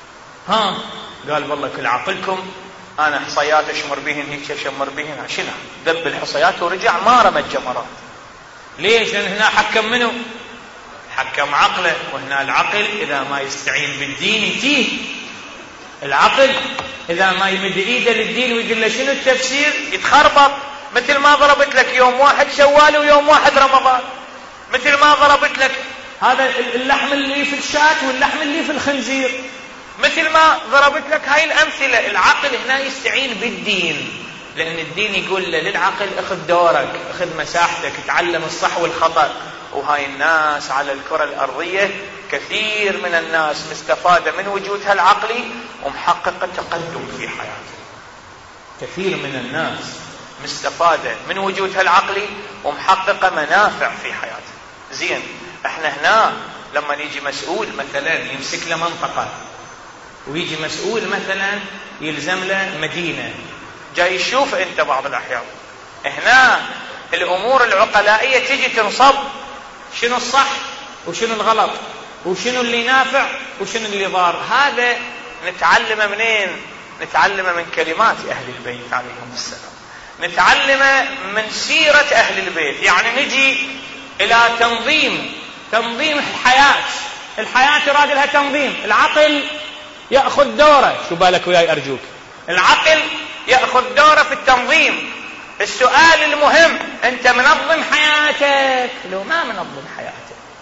[SPEAKER 2] ها قال والله كل عقلكم انا حصيات اشمر بهن هيك اشمر بهن. شنو ذب الحصيات ورجع ما رمى الجمرات. ليش؟ لان هنا حكم منه؟ حكم عقله. وهنا العقل اذا ما يستعين بالدين يتيه. العقل اذا ما يمد ايده للدين ويقول له شنو التفسير يتخربط. مثل ما ضربت لك يوم واحد شوال ويوم واحد رمضان. مثل ما ضربت لك هذا اللحم اللي في الشاة واللحم اللي في الخنزير. مثل ما ضربت لك هاي الأمثلة. العقل هنا يستعين بالدين، لأن الدين يقول له للعقل اخذ دورك، اخذ مساحتك، تعلم الصح والخطأ. وهاي الناس على الكرة الأرضية كثير من الناس مستفادة من وجودها العقلي ومحققة تقدم في حياته. كثير من الناس مستفادة من وجودها العقلي ومحققة منافع في حياته. زين، احنا هنا لما يجي مسؤول مثلا يمسك له منطقة، ويجي مسؤول مثلا يلزم له مدينة، جاي يشوف انت بعض الاحيان هنا الامور العقلائية تيجي تنصب شنو الصح وشنو الغلط وشنو اللي نافع وشنو اللي ضار. هذا نتعلمه منين؟ نتعلمه من كلمات اهل البيت عليهم السلام، نتعلمه من سيرة اهل البيت. يعني نجي الى تنظيم تنظيم الحياة. الحياة يراد لها تنظيم. العقل يأخذ دوره. شو بالك وياي أرجوك؟ العقل يأخذ دوره في التنظيم. السؤال المهم، أنت منظم حياتك لو ما منظم حياتك؟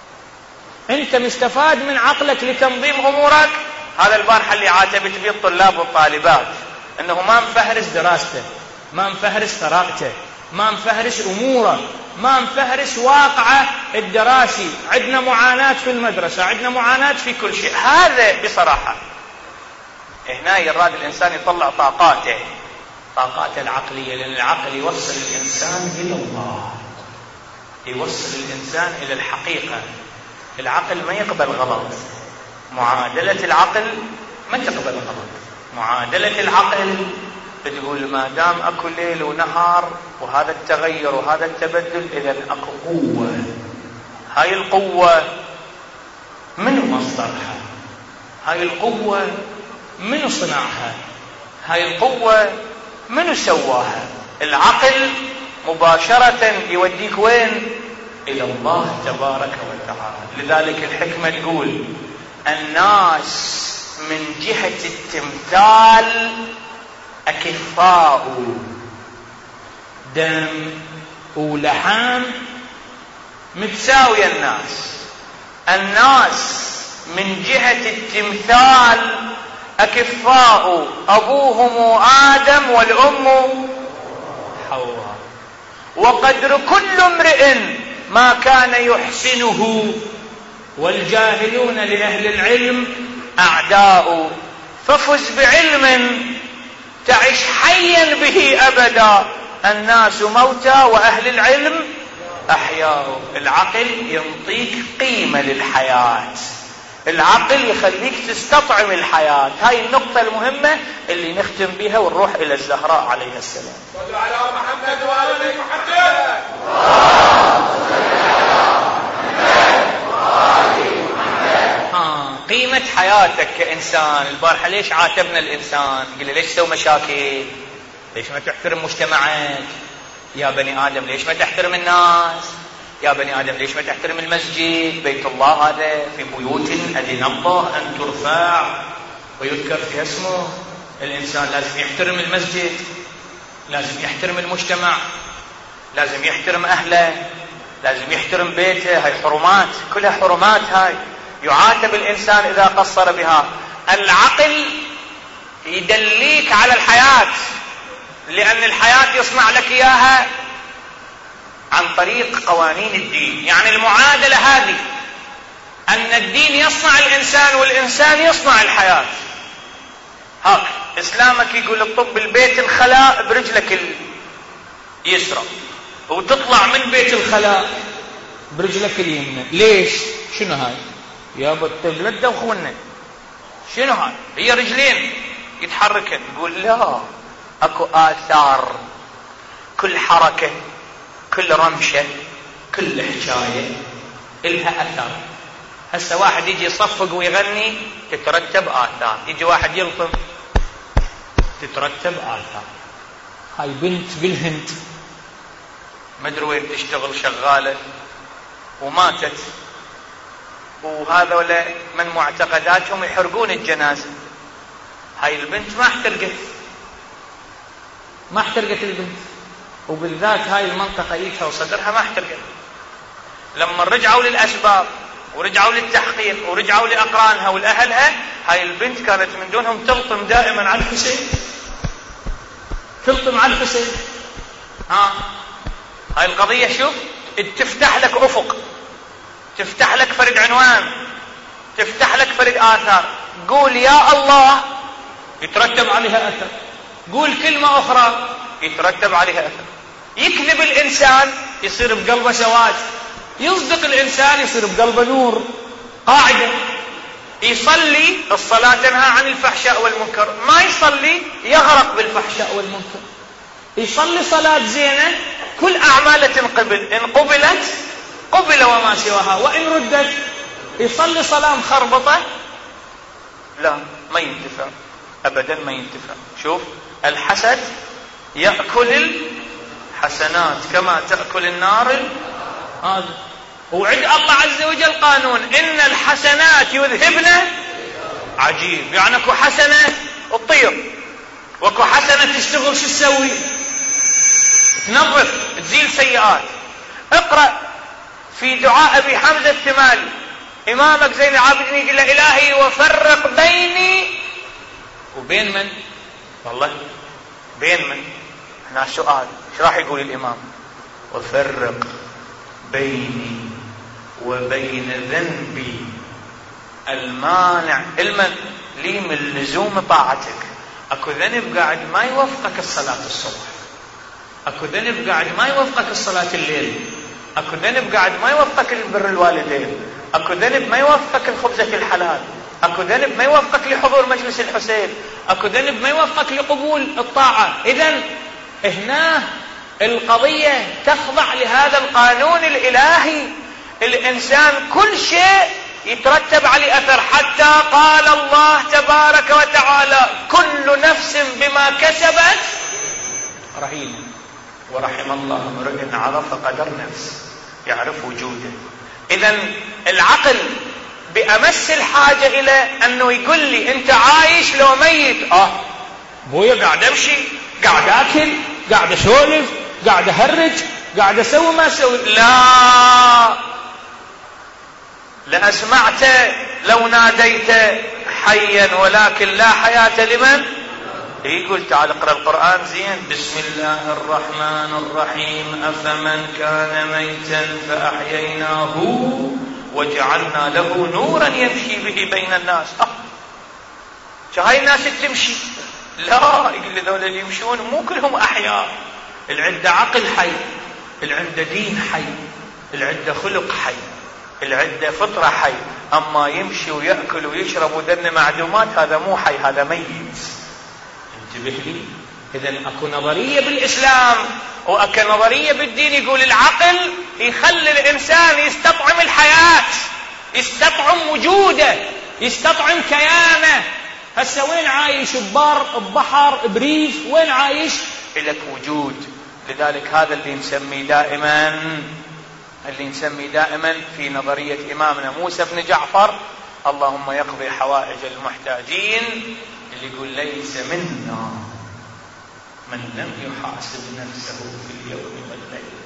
[SPEAKER 2] أنت مستفاد من عقلك لتنظيم أمورك؟ هذا البارحة اللي عاتبت به الطلاب والطالبات أنه ما مفهرس دراسته، ما مفهرس طريقته، ما مفهرس أموره، ما مفهرس واقعه الدراسي. عندنا معاناة في المدرسة، عندنا معاناة في كل شيء. هذا بصراحة هنا يراد الإنسان يطلع طاقاته طاقاته العقلية، لأن العقل يوصل الإنسان إلى الله، يوصل الإنسان إلى الحقيقة. العقل ما يقبل غلط. معادلة العقل ما تقبل غلط. معادلة العقل تقول ما دام اكو ليل ونهار وهذا التغير وهذا التبدل، اذا اكو قوة. هاي القوة منو مصدرها؟ هاي القوة منو صنعها؟ هاي القوة منو سواها؟ العقل مباشرة يوديك وين؟ الى الله تبارك وتعالى. لذلك الحكمة تقول الناس من جهة التمثال أكفاء، دم ولحام متساوية. الناس الناس من جهة التمثال أكفاء، أبوهم آدم والأم حواء، وقدر كل امرئ ما كان يحسنه، والجاهلون لأهل العلم أعداء. ففز بعلم تعش حيا به أبدا، الناس موتى وأهل العلم أحياء. العقل ينطيك قيمة للحياة، العقل يخليك تستطعم الحياة. هاي النقطة المهمة اللي نختم بها ونروح إلى الزهراء عليها السلام.
[SPEAKER 3] صلوا على محمد وآل محمد.
[SPEAKER 2] ها قيمة حياتك كإنسان. البارحة ليش عاتبنا الإنسان؟ قلنا ليش تسوي مشاكل؟ ليش ما تحترم مجتمعك؟ يا بني آدم ليش ما تحترم الناس؟ يا بني آدم ليش ما تحترم المسجد؟ بيت الله هذا في بيوت أذن الله أن ترفع ويذكر فيها اسمه. الإنسان لازم يحترم المسجد، لازم يحترم المجتمع، لازم يحترم أهله، لازم يحترم بيته. هاي حرمات، كلها حرمات. هاي يعاتب الإنسان إذا قصر بها. العقل يدليك على الحياة، لأن الحياة يصنع لك إياها عن طريق قوانين الدين. يعني المعادلة هذه أن الدين يصنع الإنسان والإنسان يصنع الحياة. هاك إسلامك يقول الطب البيت الخلاء برجلك اليسرى، وتطلع من بيت الخلاء برجلك اليمنى. ليش؟ شنو هاي؟ يا بطل لا تدوخونا. شنو هاي؟ هي رجلين يتحركن. يقول لا، اكو آثار. كل حركة، كل رمشة، كل حكاية إلها أثر. هسه واحد يجي يصفق ويغني تترتب آثار، يجي واحد يلطم تترتب آثار.
[SPEAKER 1] هاي بنت بالهند
[SPEAKER 2] ما ادري وين تشتغل شغالة وماتت، وهذولا من معتقداتهم يحرقون الجنازة. هاي البنت ما احترقت،
[SPEAKER 1] ما احترقت البنت، وبالذات هاي المنطقة ايدها وصدرها ما احترقت.
[SPEAKER 2] لما رجعوا للأسباب ورجعوا للتحقيق ورجعوا لأقرانها والأهلها، هاي البنت كانت من دونهم تلطم دائما على الحسين، تلطم على الحسين. ها هاي القضية شوف تفتح لك أفق، تفتح لك فرد عنوان، تفتح لك فرد آثار. قول يا الله يترتب عليها أثر، قول كلمة أخرى يترتب عليها أثر. يكذب الإنسان يصير بقلبه سواد، يصدق الإنسان يصير بقلبه نور. قاعدة، يصلي الصلاة تنهى عن الفحشاء والمنكر، ما يصلي يغرق بالفحشاء والمنكر. يصلي صلاة زينة كل أعماله تنقبل، إن قبلت قبل وما سواها، وإن ردت. يصلي صلاة مخربطة لا ما ينتفع أبدا، ما ينتفع. شوف الحسد يأكل الحسنات كما تأكل النار هذا. وعد الله عز وجل قانون إن الحسنات يذهبن. عجيب، يعني اكو حسنة تطير واكو حسنة تشتغل شو تسوي؟ تنظف، تزيل سيئات. اقرأ في دعاء أبي حمزة الثمالي إمامك زين العابدين يقول له إلهي وفرق بيني وبين من؟ والله بين من؟ هنا السؤال ايش راح يقول الإمام؟ وفرق بيني وبين ذنبي المانع المن لي من لزوم طاعتك. اكو ذنب قاعد ما يوفقك الصلاة الصبح، اكو ذنب قاعد ما يوفقك الصلاة الليل، اكو ذنب قاعد ما يوفقك البر الوالدين، اكو ذنب ما يوفقك الخبزة الحلال، اكو ذنب ما يوفقك لحضور مجلس الحسين، اكو ذنب ما يوفقك لقبول الطاعة. اذن هنا القضية تخضع لهذا القانون الإلهي. الإنسان كل شيء يترتب عليه أثر، حتى قال الله تبارك وتعالى كل نفس بما كسبت رهينة. ورحم الله امرئ عرف قدر نفسه، يعرف وجوده. إذن العقل بأمس الحاجة إلى أنه يقول لي أنت عايش لو ميت. آه
[SPEAKER 1] بويا قاعد أمشي، قاعد أكل، قاعد أسولف، قاعد أهرج، قاعد أسوي ما أسوي.
[SPEAKER 2] لا لأسمعت لو ناديت حيا ولكن لا حياة لمن؟ يقول تعال اقرأ القرآن زين. بسم الله الرحمن الرحيم أفمن كان ميتا فأحييناه وجعلنا له نورا يمشي به بين الناس. أه هاي الناس تمشي؟ لا، يقول لي ذولا اللي يمشون مو كلهم أحياء، العنده عقل حي، العنده دين حي، العنده خلق حي، العنده فطرة حي. أما يمشي ويأكل ويشرب ودن معدومات هذا مو حي، هذا ميت. انتبه لي. إذن أكو نظرية بالإسلام وأكو نظرية بالدين يقول العقل يخلي الإنسان يستطعم الحياة، يستطعم وجوده، يستطعم كيانه. هسه وين عايش؟ ببر، ببحر، بريف، وين عايش؟ لك وجود. لذلك هذا اللي نسميه دائما اللي نسميه دائما في نظرية إمامنا موسى بن جعفر اللهم يقضي حوائج المحتاجين، اللي يقول ليس منا من لم يحاسب نفسه في اليوم والليل،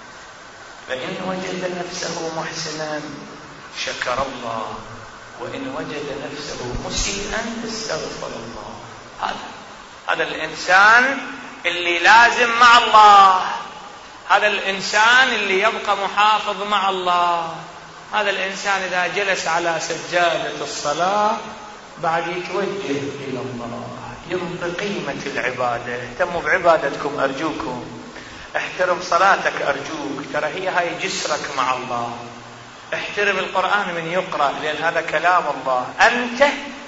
[SPEAKER 2] فإن وجد نفسه محسنا شكر الله، وإن وجد نفسه مسيئا استغفر الله. هذا هذا الإنسان اللي لازم مع الله، هذا الإنسان اللي يبقى محافظ مع الله، هذا الإنسان إذا جلس على سجادة الصلاة بعد يتوجه إلى الله، ينطي قيمة العبادة. اهتموا بعبادتكم أرجوكم، احترم صلاتك أرجوك، ترى هي هاي جسرك مع الله. احترم القرآن من يقرأ لأن هذا كلام الله. أنت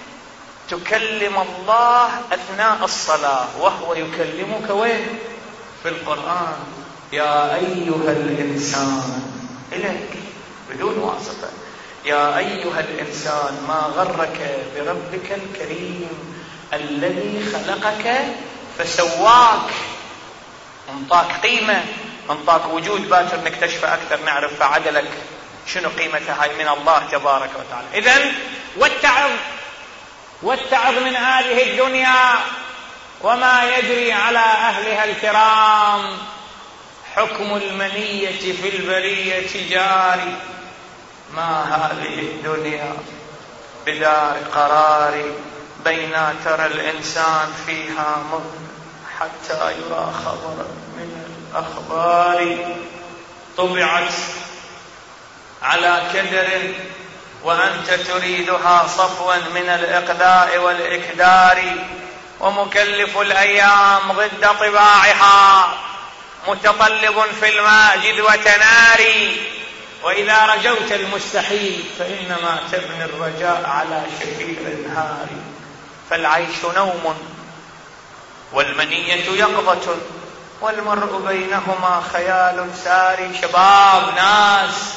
[SPEAKER 2] تكلم الله أثناء الصلاة وهو يكلمك وين؟ في القرآن. يا أيها الإنسان إليك بدون واسطة، يا أيها الإنسان ما غرك بربك الكريم الذي خلقك فسواك. انطاك قيمة، انطاك وجود، باكر نكتشف أكثر نعرف فعدلك شنو قيمتها هاي من الله تبارك وتعالى. إذن واتعظ واتعظ من هذه الدنيا وما يجري على أهلها الكرام. حكم المنية في البرية جاري، ما هذه الدنيا بدار قرار، بينا ترى الإنسان فيها مر حتى يرى خبرا من الأخبار. طبعت على كدر وأنت تريدها صفوا من الإقداء والإكدار، ومكلف الأيام ضد طباعها متطلب في الماء جذوة نار. وإذا رجوت المستحيل فإنما تبني الرجاء على شفير النهار. فالعيش نوم والمنية يقظة والمرء بينهما خيال ساري. شباب ناس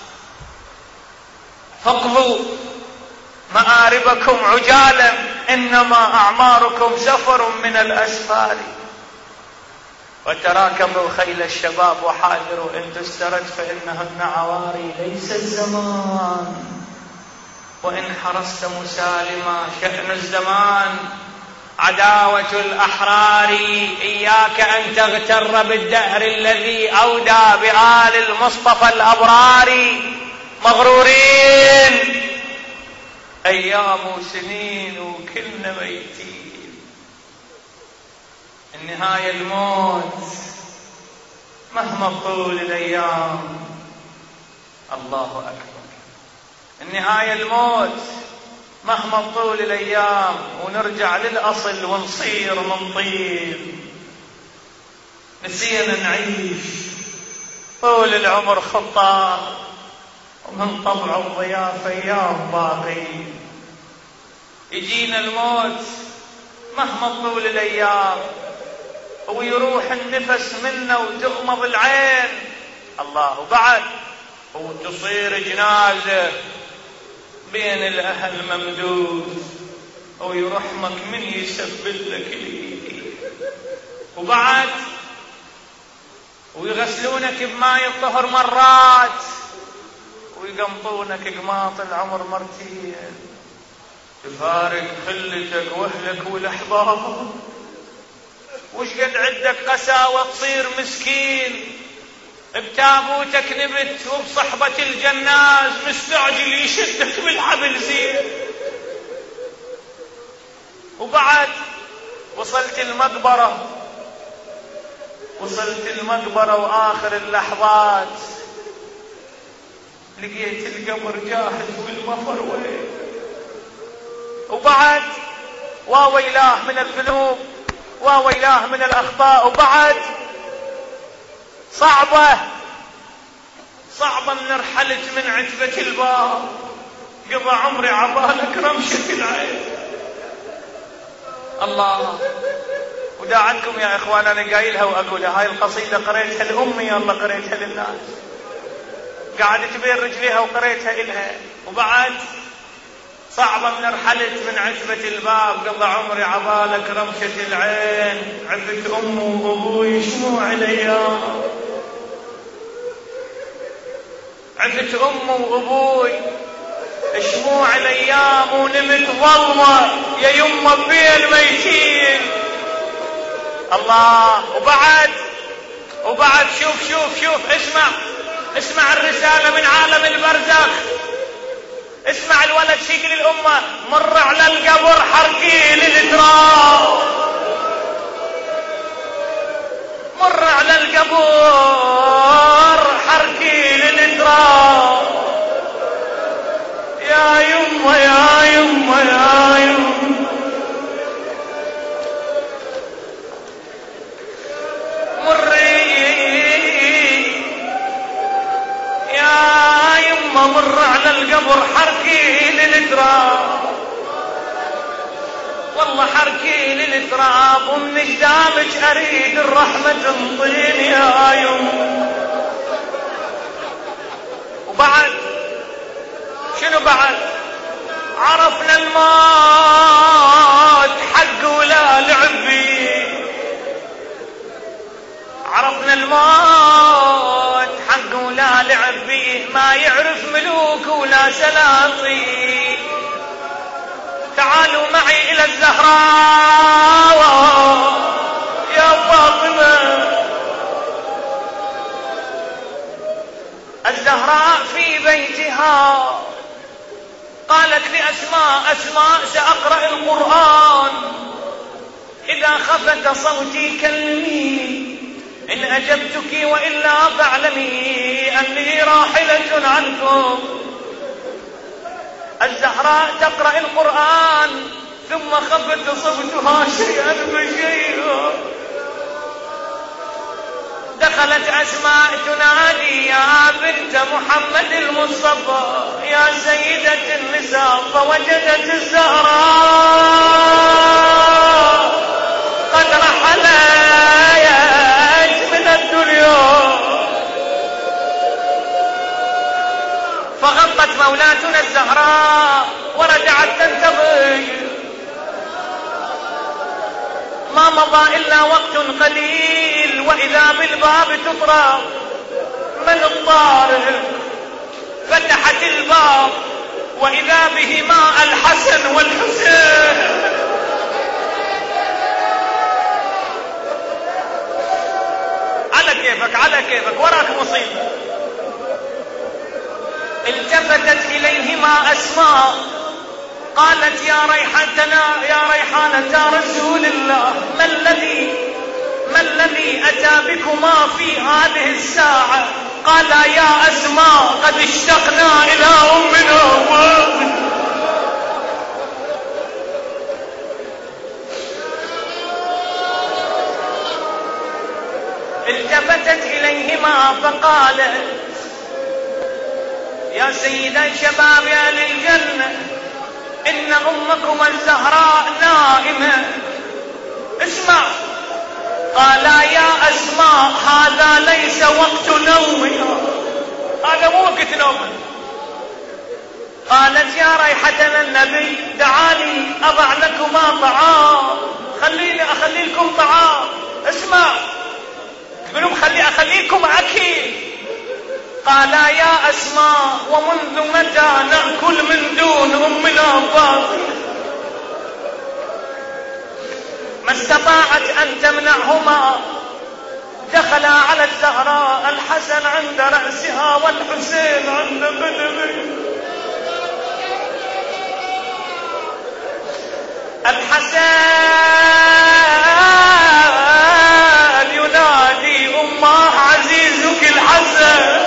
[SPEAKER 2] فاقضوا مآربكم عجالا، إنما أعماركم سفر من الأسفار. وتراكبوا خيل الشباب وحاذروا إن تسترد فإنهن عواري. ليس الزمان وإن حرصت مسالما شأن الزمان عداوة الأحرار. إياك أن تغتر بالدهر الذي أودى بآل المصطفى الأبرار. مغرورين أيام سنين وكلنا ميتين. النهاية الموت مهما طول الأيام. الله أكبر. النهاية الموت مهما طول الأيام، ونرجع للأصل ونصير من طين. نسينا نعيش طول العمر خطار، ومن طبع الضيافة أيام باقي. يجينا الموت مهما طول الأيام، ويروح النفس منا وتغمض العين. الله بعد وتصير جنازة بين الأهل ممدود، ويرحمك من يسبل لك الإيدي. وبعد ويغسلونك بماء الطهر مرات، ويقمطونك قماط العمر مرتين. تفارق خلتك واهلك والاحباب، وش قد عندك قساوة تصير مسكين. بتابوتك نبت وبصحبة الجناز مستعجل يشدك بالحبل زين. وبعد وصلت المقبرة وصلت المقبرة وآخر اللحظات لقيت القبر جاهز والمفر وين. وبعد واويلاه من الذنوب واويلاه من الأخطاء. وبعد صعبة صعبة من رحلت من عتبة الباب، قضى عمري عبالك رمشة العين. الله. ودا عنكم يا إخوان أنا قايلها وأقولها، هاي القصيدة قريتها لأمي الله قريتها للناس، قعدت بين رجليها وقريتها إلها. وبعد صعبة من رحلت من عتبة الباب، قضى عمري عبالك رمشة العين. عبت أمي وأبوي شموع الأيام، عبت أمي وأبوي شموع الأيام، ونمت ظلمة يا يمه بين ميتين. الله. وبعد وبعد شوف شوف شوف اسمع اسمع الرسالة من عالم البرزخ. اسمع الولد شيك للأمة: مر على القبر حرقي للتراب، مر على القبر حرقي للتراب. يا يمه يا يمه يا يمه مري يا يمه مر على القبر حركي للتراب، والله حركي للتراب، ومن قدامك اريد الرحمة تنطيني يا يمه. وبعد شنو سلاطين. تعالوا معي إلى الزهراء يا فاطمة. الزهراء في بيتها قالت لأسماء: أسماء سأقرأ القرآن، إذا خفت صوتي كلمي، إن أجبتك وإلا فاعلمي أني راحلة عنكم. الزهراء تقرأ القرآن ثم خفت صوتها شيئا فشيئا. دخلت أسماء تنادي: يا بنت محمد المصطفى، يا سيدة النساء. فوجدت الزهراء قد رحلت من الدنيا. فغطت مولاتنا الزهراء ورجعت تنتظر. ما مضى إلا وقت قليل وإذا بالباب تطرق. من الطارق؟ فتحت الباب وإذا بهما الحسن والحسين. على كيفك على كيفك، وراك مصيبة. التفتت إليهما أسماء قالت: يا ريحتنا يا ريحانة رسول الله، ما الذي ما الذي أتى بكما في هذه الساعة؟ قالا: يا أسماء قد اشتقنا إلى أمنا. التفتت إليهما فقالت: يا سيدا الشباب يا أهل الجنة، إن أمكم الزهراء نائمة، اسمع. قالا: يا أسماء هذا ليس وقت نومنا، هذا مو وقت نومنا. قالت: يا ريحتنا النبي، دعاني أضع لكما طعام، خليني أخلي لكم طعام. اسمع، تقولون خلي أخليكم أكل. قالا: يا أسماء ومنذ متى نأكل من دون أمنا فاطمة؟ ما استطاعت أن تمنعهما. دخلا على الزهراء، الحسن عند رأسها والحسين عند قدمه. الحسن ينادي: أماه عزيزك الحسن،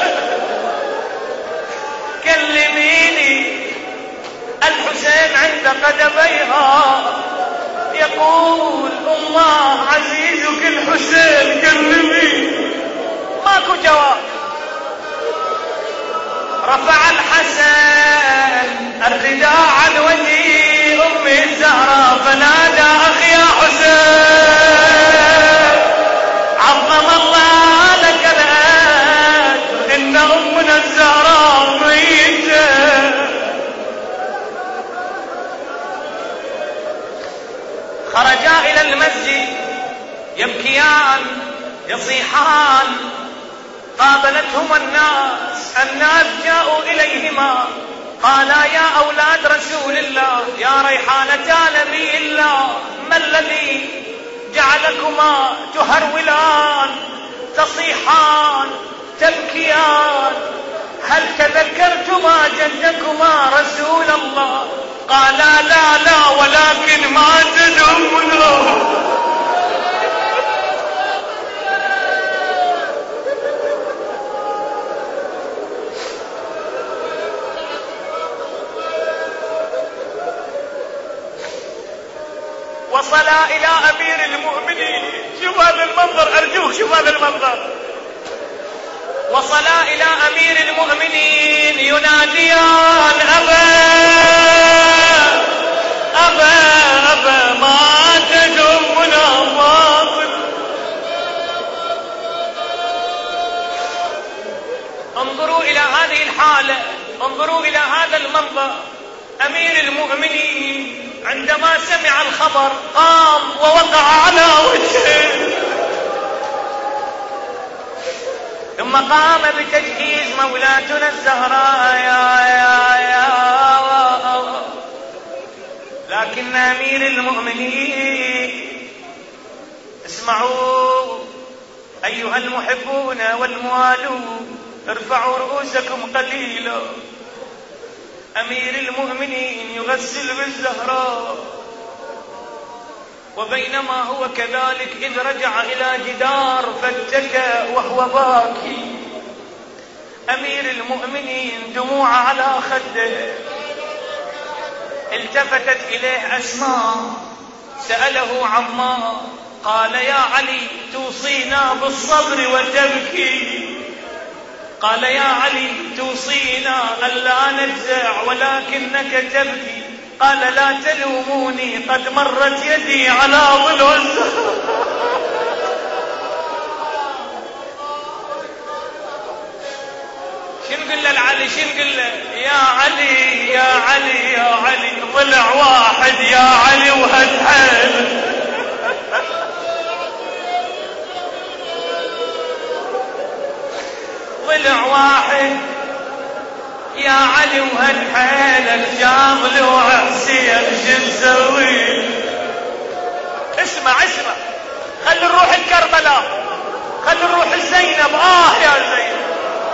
[SPEAKER 2] كلميني. الحسين عند قدميها يقول: أماه عزيزك الحسين، كلميني. ماكو جواب. رفع الحسن الرداء عن وجه أمي الزهراء فنادى: أخي يا حسين، عظم الله لك الأجر، إن أمنا الزهراء ميتة. خرجا إلى المسجد يبكيان يصيحان. قابلتهما الناس، الناس جاءوا إليهما. قالا: يا أولاد رسول الله، يا ريحانتا نبي الله، ما الذي جعلكما تهرولان تصيحان تبكيان؟ هل تذكرتما جدكما رسول الله؟ قالا: لا لا، ولكن ماتت أمنا. وصلا إلى أمير المؤمنين. شوف هذا المنظر، أرجوك شوف هذا المنظر. وصلا إلى أمير المؤمنين يناديان: أبا أبا أبا ماتت أمنا فاطمة. انظروا إلى هذه الحالة، انظروا إلى هذا المنظر. أمير المؤمنين عندما سمع الخبر قام ووقع على وجهه، ثم قام بتجهيز مولاتنا الزهراء. يا يا يا ولكن أمير المؤمنين اسمعوا أيها المحبون والموالون ارفعوا رؤوسكم قليلا. أمير المؤمنين يغسل بالزهراء، وبينما هو كذلك إذ رجع إلى جدار فاتكى وهو باكي. أمير المؤمنين دموع على خده. التفتت إليه أسماء سأله عما، قال يا علي توصينا بالصبر وتبكي. قال يا علي توصينا ألا نجزع ولكنك تبكي. قال لا تلوموني قد مرت يدي على ضلع الزهراء. شنو نقول له العلي؟ شنو نقول له؟ يا علي يا علي يا علي ضلع واحد يا علي وهالحيل. ضلع واحد يا علي وهالحيلك جاب له حسين شو نسوي؟ اسمع اسمع، خلي نروح الكربلاء، خلي نروح الزينب. اه يا زينب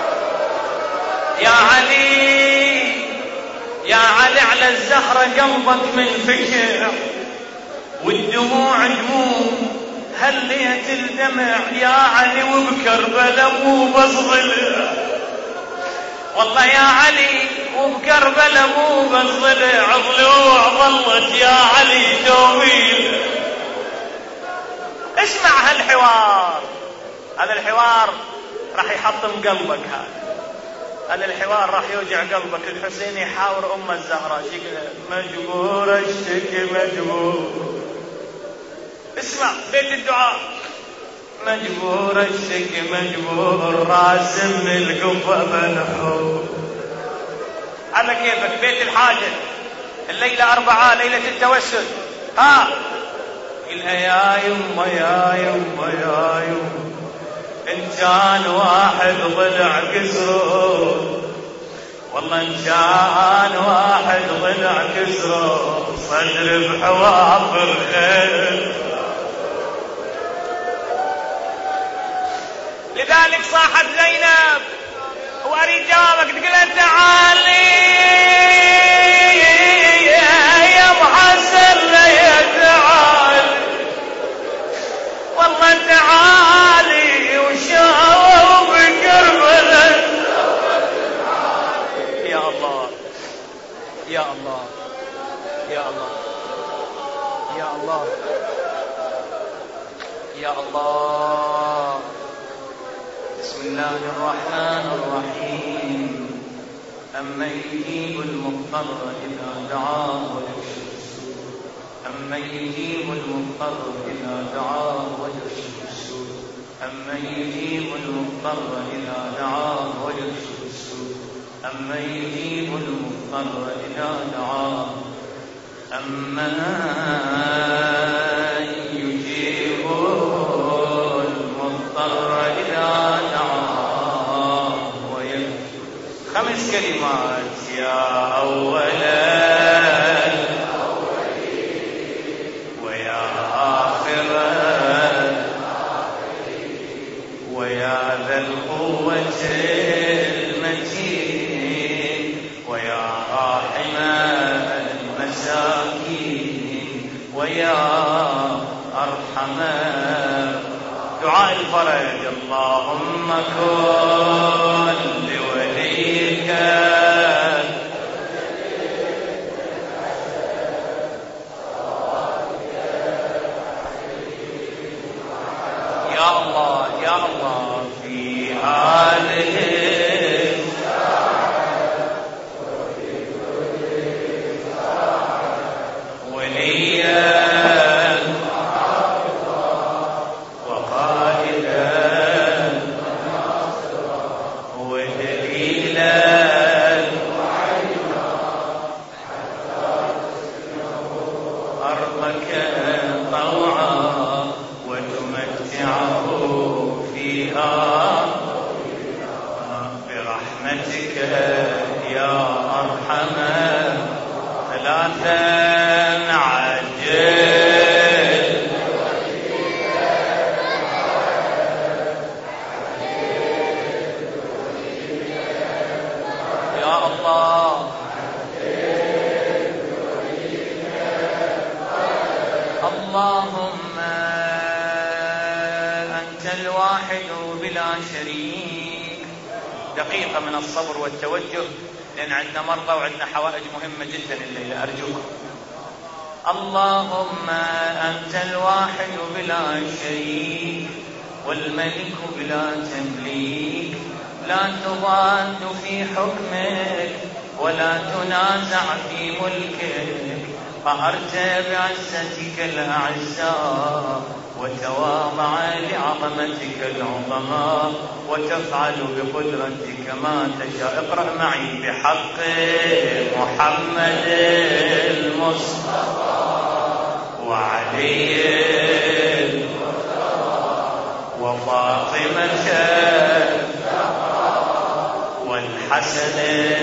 [SPEAKER 2] يا علي يا علي على الزهرة قلبك من فكر والدموع دموع هليت الدمع يا علي وبكربلاء مو بس ضلع. والله يا علي وبكربلاء مو بس ضلع، ضلوع ظلت يا علي تويل. اسمع هالحوار، هذا الحوار راح يحطم قلبك. هذا هذا الحوار راح يوجع قلبك. الحسين يحاور أم الزهراء شكله مجبور اشتكي مجبور. اسمع بيت الدعاء. مجبور اشتكي مجبور راسم القفا منحور. على كيفك. بيت الحاجة الليلة أربعة ليلة التوسل. ها إلها يا يما يا يما يا يما إن كان واحد ضلع كسره، والله إن كان واحد ضلع كسره صدر بحوافر خير. لذلك صاحت زينب وأريد جوابك تقول له تعالي يا محسن يا تعالي، والله تعالي وشاور بكربلاء. يا الله يا الله يا الله يا الله يا الله. بسم الله الرحمن الرحيم. أمن يجيب المضطر إذا دعاه ويكشف السوء، أمن يجيب المضطر إذا دعاه ويكشف السوء، أمن يجيب المضطر إذا دعاه ويكشف السوء، أمن يجيب المضطر إذا دعاه، أمن يجيب المضطر إذا دعاه ويكشف. خمس كلمات. يا أولا ويا آخرا ويا ذا القوة المتين ويا راحم المساكين ويا أرحم. دعاء الفرج. اللهم كن لوليك يا الله يا الله في هذه وليا ثلاثا
[SPEAKER 1] يا الله اللهم أنت الواحد بلا شريك. دقيقة من الصبر والتوجه لأن عندنا مرضى وعندنا حوائج مهمة جدا الليلة أرجوكم. اللهم أنت الواحد بلا شريك والملك بلا تمليك، لا تضاد في حكمك ولا تنازع في ملكك، قهرت بعزتك الأعزاء وتواضع لعظمتك العظماء، وتفعل بقدرتك ما تشاء. اقرأ معي بحق محمد المصطفى وعلي وفاطمة والحسن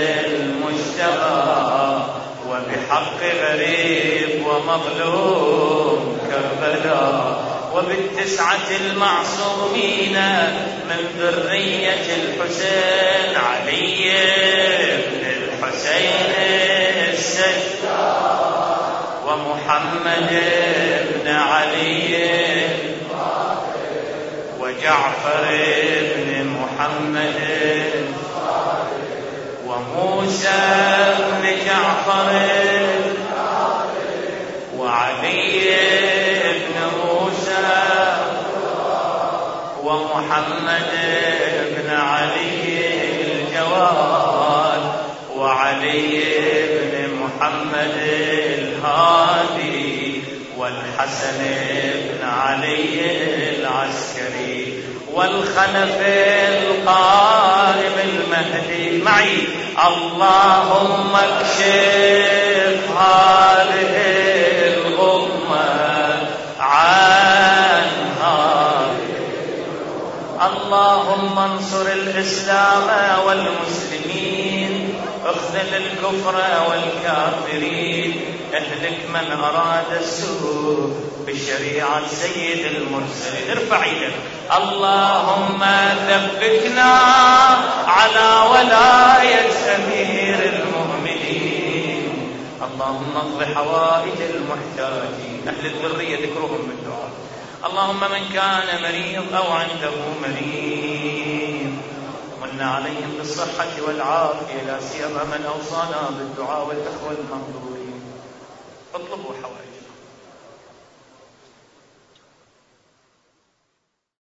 [SPEAKER 1] المجتبى، وبحق غريب ومظلوم كربلاء، وبالتسعة المعصومين من ذرية الحسين علي بن الحسين السجاد، ومحمد بن علي وجعفر بن محمد وموسى بن جعفر وعلي بن موسى ومحمد بن علي الجواد وعلي بن محمد الهادي والحسن بن علي العسكري والخلف القائم المهدي. معي اللهم اكشف هذه الغمة عنها، اللهم انصر الإسلام والمسلمين، اخذل الكفر والكافرين، اهلك من أراد السوء بشريعة سيد المرسلين. ارفع يدك. اللهم ثبتنا على ولاية أمير المؤمنين، اللهم اقض حوائج المحتاجين، أهل الذرية ذكرهم بالدعاء. اللهم من كان مريض أو عنده مريض من عليهم بالصحة والعافية، لا سيما من أوصانا بالدعاء والإخوة المحظورين. اطلبوا حوائج.